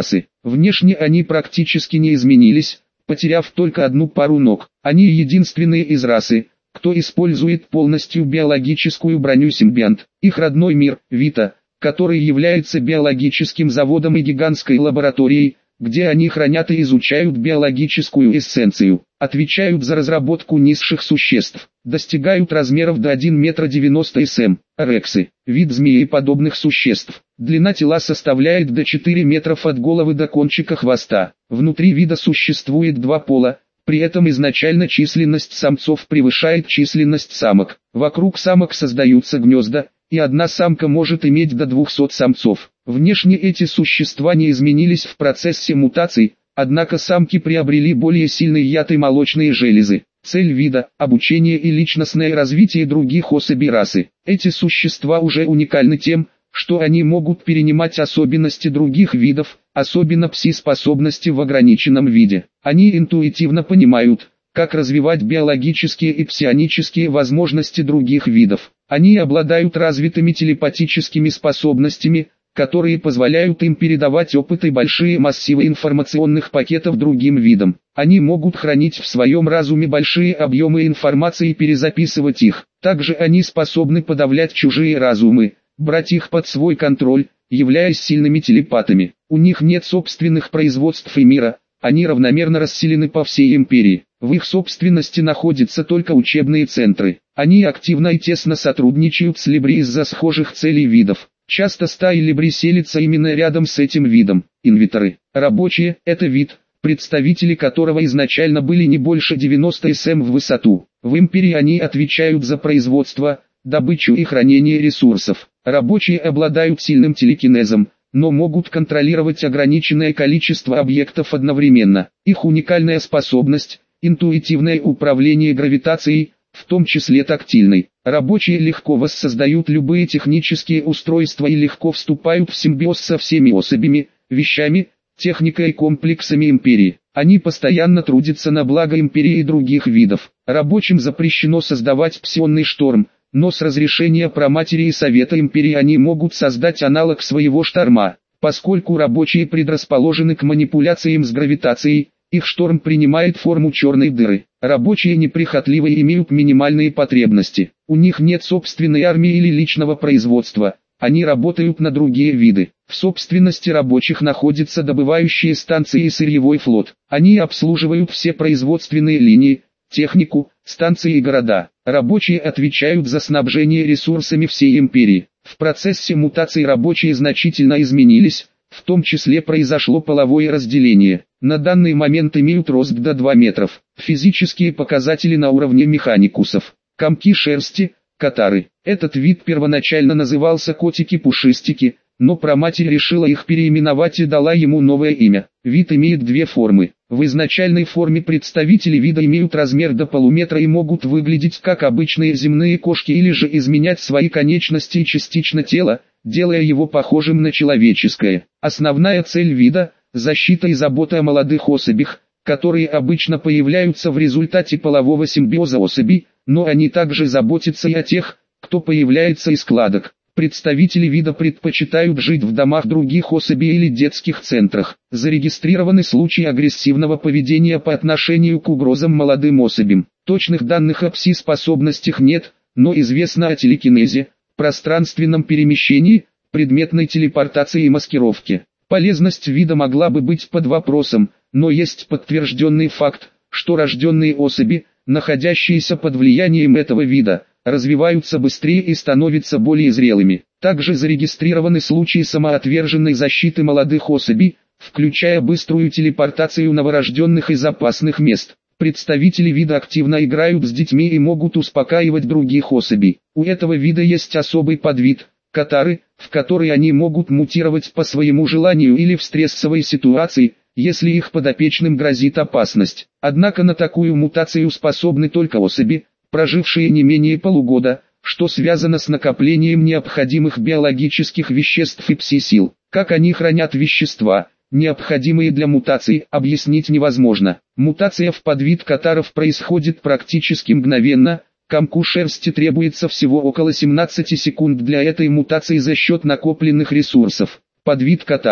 Внешне они практически не изменились, потеряв только одну пару ног. Они единственные из расы, кто использует полностью биологическую броню симбионт. Их родной мир, Вита, который является биологическим заводом и гигантской лабораторией, где они хранят и изучают биологическую эссенцию, отвечают за разработку низших существ, достигают размеров до 1 метра 90 см. Рексы – вид змееподобных существ. Длина тела составляет до 4 метров от головы до кончика хвоста. Внутри вида существует два пола, при этом изначально численность самцов превышает численность самок. Вокруг самок создаются гнезда, и одна самка может иметь до 200 самцов. Внешне эти существа не изменились в процессе мутаций, однако самки приобрели более сильный яд и молочные железы. Цель вида – обучение и личностное развитие других особей расы. Эти существа уже уникальны тем, что они могут перенимать особенности других видов, особенно пси-способности в ограниченном виде. Они интуитивно понимают, как развивать биологические и псионические возможности других видов. Они обладают развитыми телепатическими способностями, которые позволяют им передавать опыт и большие массивы информационных пакетов другим видам. Они могут хранить в своем разуме большие объемы информации и перезаписывать их. Также они способны подавлять чужие разумы, брать их под свой контроль, являясь сильными телепатами. У них нет собственных производств и мира, они равномерно расселены по всей империи. В их собственности находятся только учебные центры. Они активно и тесно сотрудничают с Либри из-за схожих целей видов. Часто стаи Либри селятся именно рядом с этим видом. Инвиторы. Рабочие – это вид, представители которого изначально были не больше 90 см в высоту. В империи они отвечают за производство, добычу и хранение ресурсов. Рабочие обладают сильным телекинезом, но могут контролировать ограниченное количество объектов одновременно. Их уникальная способность – интуитивное управление гравитацией, в том числе тактильной. Рабочие легко воссоздают любые технические устройства и легко вступают в симбиоз со всеми особями, вещами, техникой и комплексами империи. Они постоянно трудятся на благо империи и других видов. Рабочим запрещено создавать псионный шторм, но с разрешения Проматери и Совета Империи они могут создать аналог своего шторма. Поскольку рабочие предрасположены к манипуляциям с гравитацией, их шторм принимает форму черной дыры. Рабочие неприхотливы и имеют минимальные потребности. У них нет собственной армии или личного производства. Они работают на другие виды. В собственности рабочих находятся добывающие станции и сырьевой флот. Они обслуживают все производственные линии, технику, станции и города. Рабочие отвечают за снабжение ресурсами всей империи. В процессе мутаций рабочие значительно изменились, в том числе произошло половое разделение. На данный момент имеют рост до 2 метров. Физические показатели на уровне механикусов. Комки шерсти, катары. Этот вид первоначально назывался котики-пушистики, но Проматерь решила их переименовать и дала ему новое имя. Вид имеет две формы. В изначальной форме представители вида имеют размер до полуметра и могут выглядеть как обычные земные кошки или же изменять свои конечности и частично тело, делая его похожим на человеческое. Основная цель вида – защита и забота о молодых особях, которые обычно появляются в результате полового симбиоза особей, но они также заботятся и о тех, кто появляется из кладок. Представители вида предпочитают жить в домах других особей или детских центрах. Зарегистрированы случаи агрессивного поведения по отношению к угрозам молодым особям. Точных данных о пси-способностях нет, но известно о телекинезе, пространственном перемещении, предметной телепортации и маскировке. Полезность вида могла бы быть под вопросом, но есть подтвержденный факт, что рожденные особи, находящиеся под влиянием этого вида, развиваются быстрее и становятся более зрелыми. Также зарегистрированы случаи самоотверженной защиты молодых особей, включая быструю телепортацию новорожденных из опасных мест. Представители вида активно играют с детьми и могут успокаивать других особей. У этого вида есть особый подвид – катары, в который они могут мутировать по своему желанию или в стрессовой ситуации, если их подопечным грозит опасность. Однако на такую мутацию способны только особи, прожившие не менее полугода, что связано с накоплением необходимых биологических веществ и пси-сил. Как они хранят вещества, необходимые для мутации, объяснить невозможно. Мутация в подвид катаров происходит практически мгновенно, комку шерсти требуется всего около 17 секунд для этой мутации за счет накопленных ресурсов. Подвид катары.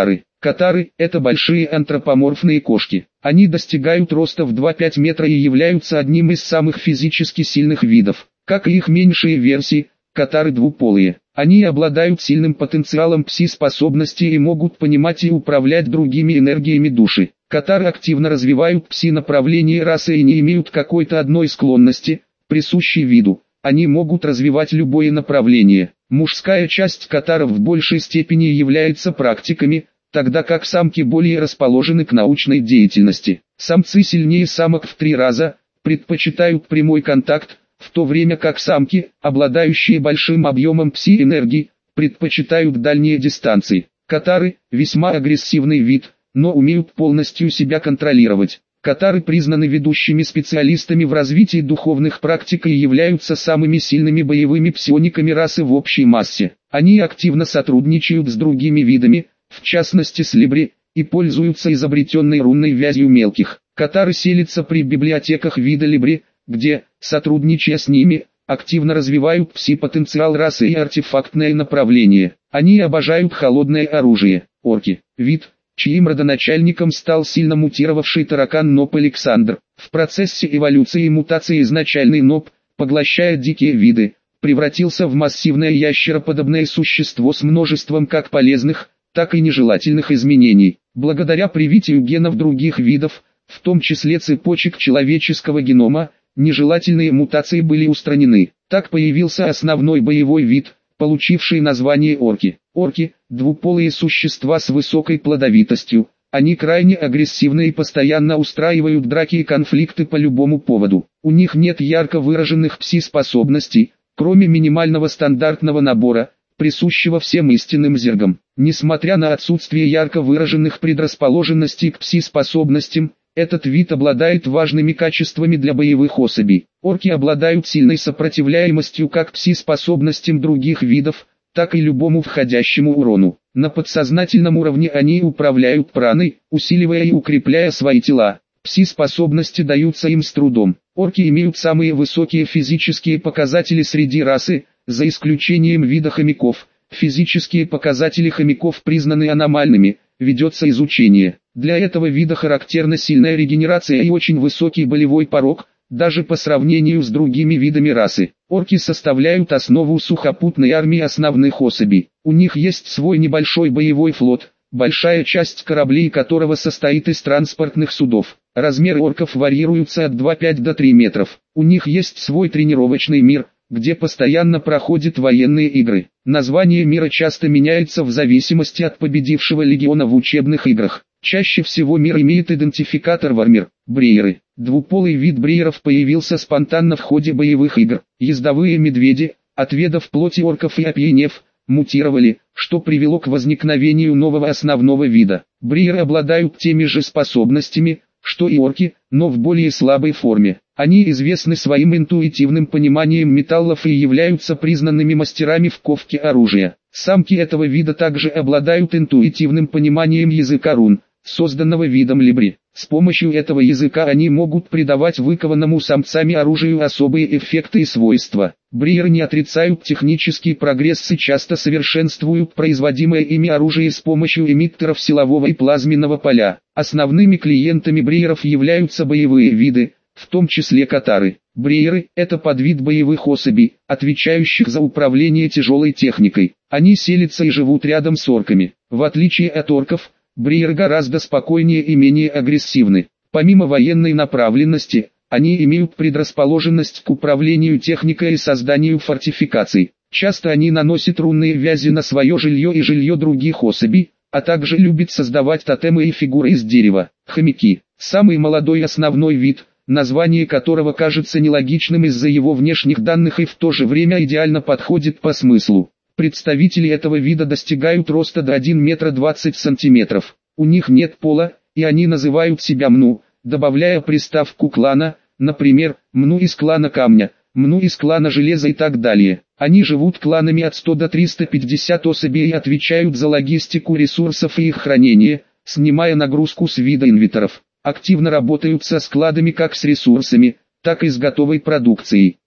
Катары – это большие антропоморфные кошки. Они достигают роста в 2-5 метра и являются одним из самых физически сильных видов. Как и их меньшие версии, катары двуполые. Они обладают сильным потенциалом пси-способности и могут понимать и управлять другими энергиями души. Катары активно развивают пси-направление расы и не имеют какой-то одной склонности, присущей виду. Они могут развивать любое направление. Мужская часть катаров в большей степени является практиками, тогда как самки более расположены к научной деятельности. Самцы сильнее самок в 3 раза, предпочитают прямой контакт, в то время как самки, обладающие большим объемом пси-энергии, предпочитают дальние дистанции. Катары – весьма агрессивный вид, но умеют полностью себя контролировать. Катары признаны ведущими специалистами в развитии духовных практик и являются самыми сильными боевыми псиониками расы в общей массе. Они активно сотрудничают с другими видами, в частности с либри, и пользуются изобретенной рунной вязью мелких. Катары селятся при библиотеках вида либри, где, сотрудничая с ними, активно развивают пси-потенциал расы и артефактное направление. Они обожают холодное оружие. Орки – вид, чьим родоначальником стал сильно мутировавший таракан Ноб Александр. В процессе эволюции и мутации изначальный Ноб, поглощая дикие виды, превратился в массивное ящероподобное существо с множеством как полезных, так и нежелательных изменений. Благодаря привитию генов других видов, в том числе цепочек человеческого генома, нежелательные мутации были устранены. Так появился основной боевой вид, получивший название орки. Орки – двуполые существа с высокой плодовитостью. Они крайне агрессивны и постоянно устраивают драки и конфликты по любому поводу. У них нет ярко выраженных пси-способностей, кроме минимального стандартного набора, присущего всем истинным зергам. Несмотря на отсутствие ярко выраженных предрасположенностей к пси-способностям, этот вид обладает важными качествами для боевых особей. Орки обладают сильной сопротивляемостью как пси-способностям других видов, так и любому входящему урону. На подсознательном уровне они управляют праной, усиливая и укрепляя свои тела. Пси-способности даются им с трудом. Орки имеют самые высокие физические показатели среди расы, за исключением вида хомяков. Физические показатели хомяков признаны аномальными, ведется изучение. Для этого вида характерна сильная регенерация и очень высокий болевой порог, даже по сравнению с другими видами расы. Орки составляют основу сухопутной армии основных особей. У них есть свой небольшой боевой флот, большая часть кораблей которого состоит из транспортных судов. Размеры орков варьируются от 2,5 до 3 метров. У них есть свой тренировочный мир, где постоянно проходят военные игры. Название мира часто меняется в зависимости от победившего легиона в учебных играх. Чаще всего мир имеет идентификатор Вармир. Брейеры. Двуполый вид брейеров появился спонтанно в ходе боевых игр. Ездовые медведи, отведав плоти орков и опьянев, мутировали, что привело к возникновению нового основного вида. Брейеры обладают теми же способностями, что и орки, но в более слабой форме. Они известны своим интуитивным пониманием металлов и являются признанными мастерами в ковке оружия. Самки этого вида также обладают интуитивным пониманием языка рун, созданного видом либри. С помощью этого языка они могут придавать выкованному самцами оружию особые эффекты и свойства. Брейеры не отрицают технический прогресс и часто совершенствуют производимое ими оружие с помощью эмиттеров силового и плазменного поля. Основными клиентами брейеров являются боевые виды, в том числе катары. Брейеры – это подвид боевых особей, отвечающих за управление тяжелой техникой. Они селятся и живут рядом с орками. В отличие от орков, брейеры гораздо спокойнее и менее агрессивны. Помимо военной направленности, они имеют предрасположенность к управлению техникой и созданию фортификаций. Часто они наносят рунные вязи на свое жилье и жилье других особей, а также любят создавать тотемы и фигуры из дерева. Хомяки – самый молодой основной вид, название которого кажется нелогичным из-за его внешних данных и в то же время идеально подходит по смыслу. Представители этого вида достигают роста до 1 метра 20 сантиметров. У них нет пола, и они называют себя мну, добавляя приставку клана, например, мну из клана камня, мну из клана железа и так далее. Они живут кланами от 100 до 350 особей и отвечают за логистику ресурсов и их хранение, снимая нагрузку с вида инвиторов. Активно работают со складами как с ресурсами, так и с готовой продукцией.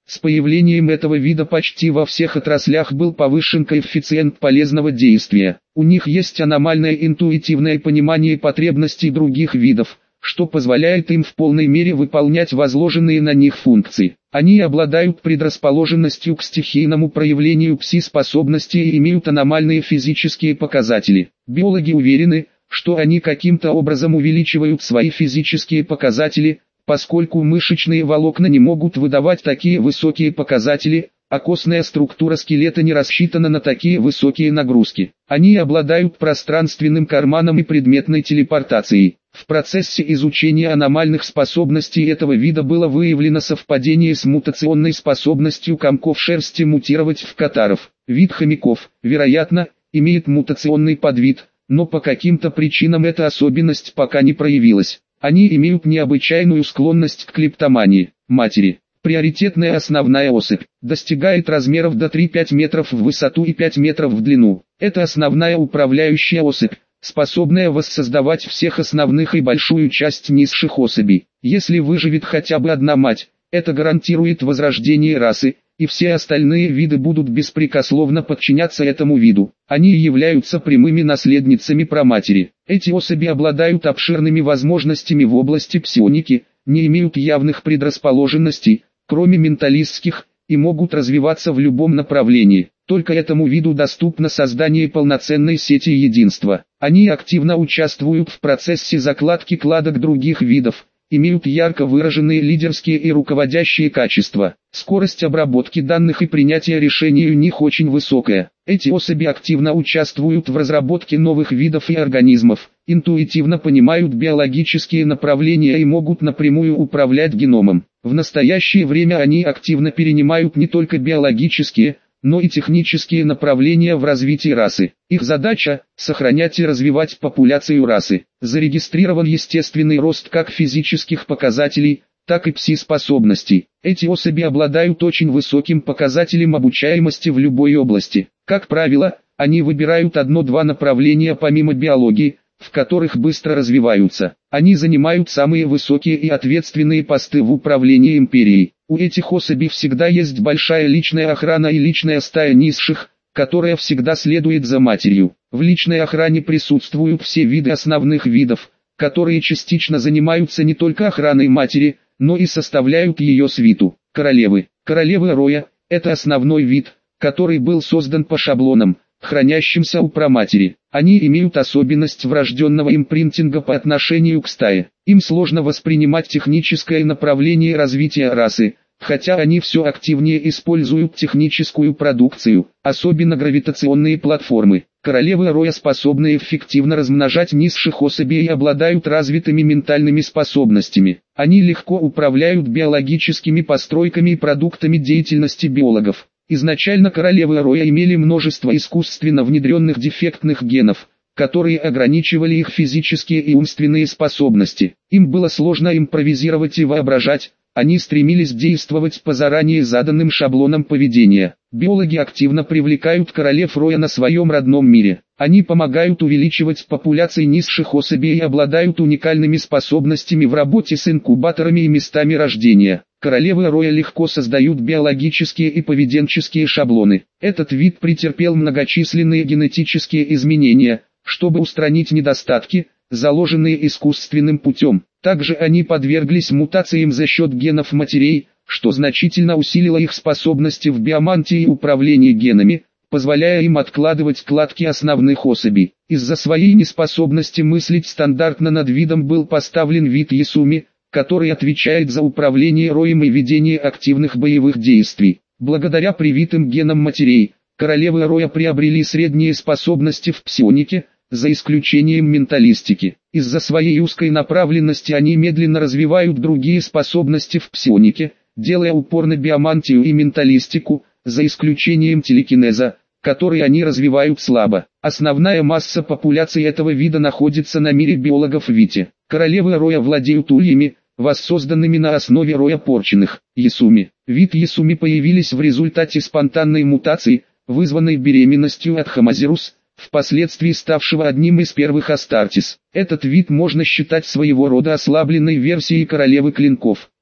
С появлением этого вида почти во всех отраслях был повышен коэффициент полезного действия. У них есть аномальное интуитивное понимание потребностей других видов, что позволяет им в полной мере выполнять возложенные на них функции. Они обладают предрасположенностью к стихийному проявлению пси-способностей и имеют аномальные физические показатели. Биологи уверены, что они каким-то образом увеличивают свои физические показатели, поскольку мышечные волокна не могут выдавать такие высокие показатели, а костная структура скелета не рассчитана на такие высокие нагрузки. Они обладают пространственным карманом и предметной телепортацией. В процессе изучения аномальных способностей этого вида было выявлено совпадение с мутационной способностью комков шерсти мутировать в катаров. Вид хомяков, вероятно, имеет мутационный подвид, но по каким-то причинам эта особенность пока не проявилась. Они имеют необычайную склонность к клептомании. Матери. Приоритетная основная особь. Достигает размеров до 3-5 метров в высоту и 5 метров в длину. Это основная управляющая особь, способная воссоздавать всех основных и большую часть низших особей. Если выживет хотя бы одна мать, это гарантирует возрождение расы, и все остальные виды будут беспрекословно подчиняться этому виду. Они являются прямыми наследницами праматери. Эти особи обладают обширными возможностями в области псионики, не имеют явных предрасположенностей, кроме менталистских, и могут развиваться в любом направлении. Только этому виду доступно создание полноценной сети единства. Они активно участвуют в процессе закладки кладок других видов, имеют ярко выраженные лидерские и руководящие качества. Скорость обработки данных и принятия решений у них очень высокая. Эти особи активно участвуют в разработке новых видов и организмов, интуитивно понимают биологические направления и могут напрямую управлять геномом. В настоящее время они активно перенимают не только биологические, но и технические направления в развитии расы. Их задача – сохранять и развивать популяцию расы. Зарегистрирован естественный рост как физических показателей, так и пси-способностей. Эти особи обладают очень высоким показателем обучаемости в любой области. Как правило, они выбирают одно-два направления помимо биологии, в которых быстро развиваются. Они занимают самые высокие и ответственные посты в управлении империей. У этих особей всегда есть большая личная охрана и личная стая низших, которая всегда следует за матерью. В личной охране присутствуют все виды основных видов, которые частично занимаются не только охраной матери, но и составляют ее свиту. Королевы. Королевы роя – это основной вид, который был создан по шаблонам, хранящимся у праматери. Они имеют особенность врожденного импринтинга по отношению к стае. Им сложно воспринимать техническое направление развития расы, хотя они все активнее используют техническую продукцию, особенно гравитационные платформы. Королевы роя способны эффективно размножать низших особей и обладают развитыми ментальными способностями. Они легко управляют биологическими постройками и продуктами деятельности биологов. Изначально королевы роя имели множество искусственно внедренных дефектных генов, которые ограничивали их физические и умственные способности. Им было сложно импровизировать и воображать, они стремились действовать по заранее заданным шаблонам поведения. Биологи активно привлекают королев роя на своем родном мире. Они помогают увеличивать популяции низших особей и обладают уникальными способностями в работе с инкубаторами и местами рождения. Королевы роя легко создают биологические и поведенческие шаблоны. Этот вид претерпел многочисленные генетические изменения, чтобы устранить недостатки, заложенные искусственным путем. Также они подверглись мутациям за счет генов матерей, что значительно усилило их способности в биомантии и управлении генами, позволяя им откладывать кладки основных особей. Из-за своей неспособности мыслить стандартно над видом был поставлен вид Ясуми, который отвечает за управление роем и ведение активных боевых действий. Благодаря привитым генам матерей, королевы роя приобрели средние способности в псионике, за исключением менталистики. Из-за своей узкой направленности они медленно развивают другие способности в псионике, делая упор на биомантию и менталистику, за исключением телекинеза, который они развивают слабо. Основная масса популяции этого вида находится на мире биологов Вити. Королевы роя владеют ульями, воссозданными на основе роя порченных. Ясуми. Вид Ясуми появились в результате спонтанной мутации, вызванной беременностью от Хамазирус, впоследствии ставшего одним из первых Астартис. Этот вид можно считать своего рода ослабленной версией королевы клинков.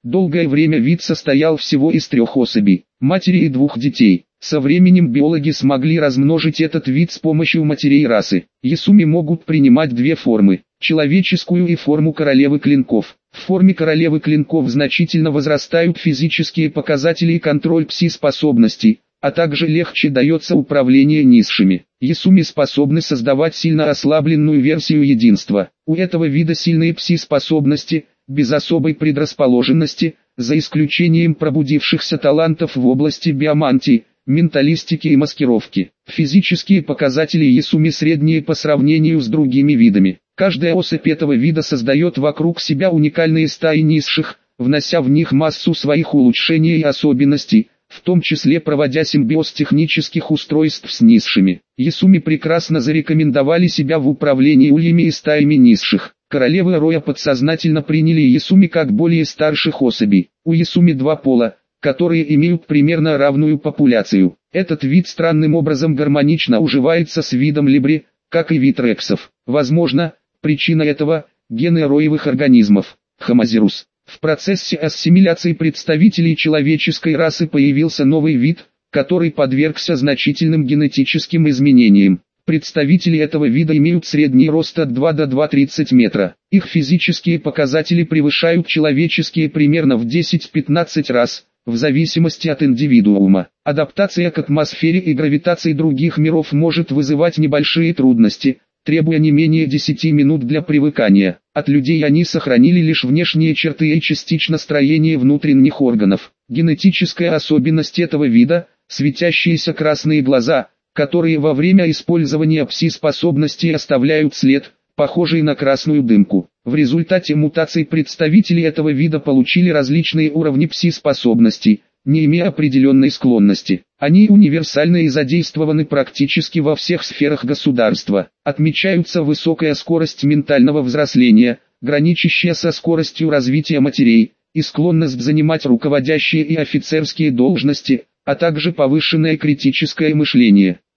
Долгое время вид состоял всего из 3 особей, матери и 2 детей. Со временем биологи смогли размножить этот вид с помощью матерей расы. Ясуми могут принимать 2 формы – человеческую и форму королевы клинков. В форме королевы клинков значительно возрастают физические показатели и контроль пси-способностей, а также легче дается управление низшими. Ясуми способны создавать сильно ослабленную версию единства. У этого вида сильные пси-способности, без особой предрасположенности, за исключением пробудившихся талантов в области биомантии, менталистики и маскировки. Физические показатели Ясуми средние по сравнению с другими видами. Каждая особь этого вида создает вокруг себя уникальные стаи низших, внося в них массу своих улучшений и особенностей, в том числе проводя симбиоз технических устройств с низшими. Ясуми прекрасно зарекомендовали себя в управлении ульями и стаями низших. Королевы Роя подсознательно приняли Ясуми как более старших особей. У Ясуми 2 пола, которые имеют примерно равную популяцию. Этот вид странным образом гармонично уживается с видом либри, как и вид рексов. Возможно, причина этого – гены роевых организмов. Хомозирус. В процессе ассимиляции представителей человеческой расы появился новый вид, который подвергся значительным генетическим изменениям. Представители этого вида имеют средний рост от 2 до 2,30 метра. Их физические показатели превышают человеческие примерно в 10-15 раз, в зависимости от индивидуума. Адаптация к атмосфере и гравитации других миров может вызывать небольшие трудности, требуя не менее 10 минут для привыкания. От людей они сохранили лишь внешние черты и частично строение внутренних органов. Генетическая особенность этого вида – светящиеся красные глаза, которые во время использования пси-способностей оставляют след, похожий на красную дымку. В результате мутаций представители этого вида получили различные уровни пси-способностей, не имея определенной склонности. Они универсальны и задействованы практически во всех сферах государства. Отмечаются высокая скорость ментального взросления, граничащая со скоростью развития матерей, и склонность занимать руководящие и офицерские должности, а также повышенное критическое мышление.